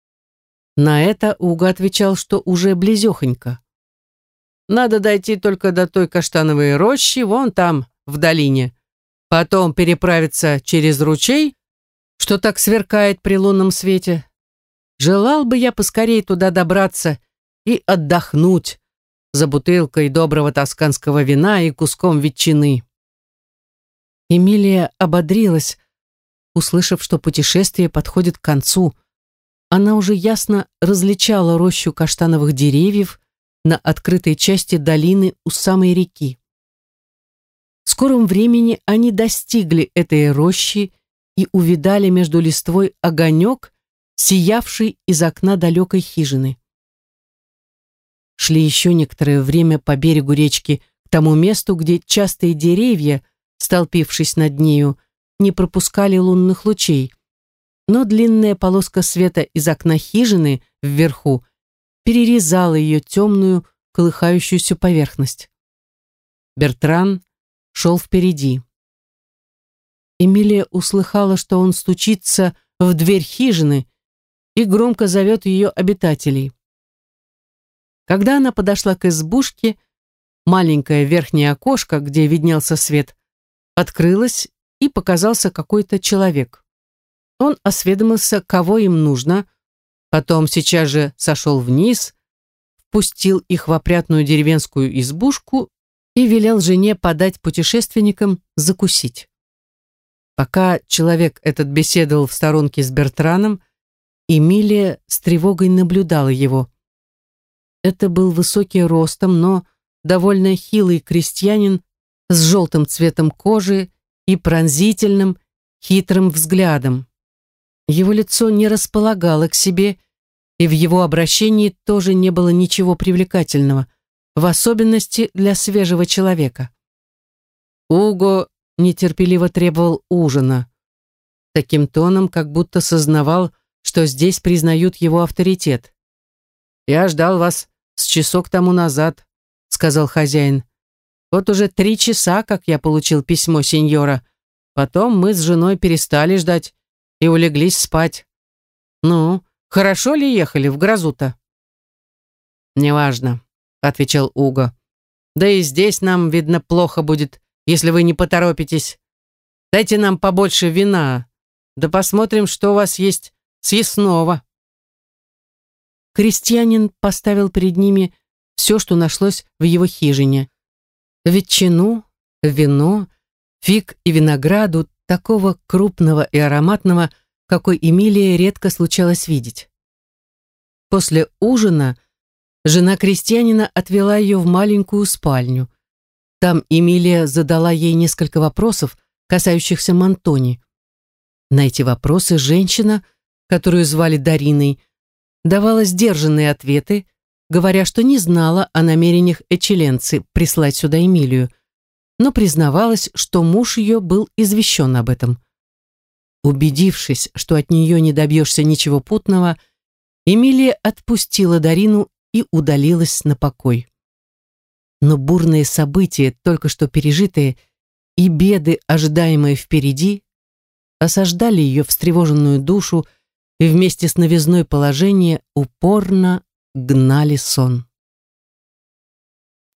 На это Уго отвечал, что уже близехонько. Надо дойти только до той каштановой рощи, вон там, в долине. Потом переправиться через ручей, что так сверкает при лунном свете. Желал бы я поскорее туда добраться и отдохнуть за бутылкой доброго тосканского вина и куском ветчины. Эмилия ободрилась, услышав, что путешествие подходит к концу. Она уже ясно различала рощу каштановых деревьев на открытой части долины у самой реки. В скором времени они достигли этой рощи и увидали между листвой огонек, сиявший из окна далекой хижины. Шли еще некоторое время по берегу речки к тому месту, где частые деревья, столпившись над нею, не пропускали лунных лучей, но длинная полоска света из окна хижины вверху перерезала ее темную, колыхающуюся поверхность. Бертран шел впереди. Эмилия услыхала, что он стучится в дверь хижины и громко зовет ее обитателей. Когда она подошла к избушке, маленькое верхнее окошко, где виднелся свет, открылось, и показался какой-то человек. Он осведомился, кого им нужно, потом сейчас же сошел вниз, впустил их в опрятную деревенскую избушку и велел жене подать путешественникам закусить. Пока человек этот беседовал в сторонке с Бертраном, Эмилия с тревогой наблюдала его. Это был высокий ростом, но довольно хилый крестьянин с желтым цветом кожи и пронзительным, хитрым взглядом. Его лицо не располагало к себе, и в его обращении тоже не было ничего привлекательного, в особенности для свежего человека. Уго нетерпеливо требовал ужина, таким тоном, как будто сознавал, что здесь признают его авторитет. «Я ждал вас с часок тому назад», — сказал хозяин. «Вот уже три часа, как я получил письмо сеньора. Потом мы с женой перестали ждать и улеглись спать. Ну, хорошо ли ехали в грозу-то?» «Неважно», — отвечал Уго. «Да и здесь нам, видно, плохо будет, если вы не поторопитесь. Дайте нам побольше вина, да посмотрим, что у вас есть съестного». Крестьянин поставил перед ними все, что нашлось в его хижине. Ветчину, вино, фиг и винограду, такого крупного и ароматного, какой Эмилии редко случалось видеть. После ужина жена крестьянина отвела ее в маленькую спальню. Там Эмилия задала ей несколько вопросов, касающихся Монтони. На эти вопросы женщина, которую звали Дариной, давала сдержанные ответы, говоря, что не знала о намерениях Эчеленцы прислать сюда Эмилию, но признавалась, что муж ее был извещен об этом. Убедившись, что от нее не добьешься ничего путного, Эмилия отпустила Дарину и удалилась на покой. Но бурные события, только что пережитые, и беды, ожидаемые впереди, осаждали ее встревоженную душу и вместе с новизной положения упорно гнали сон.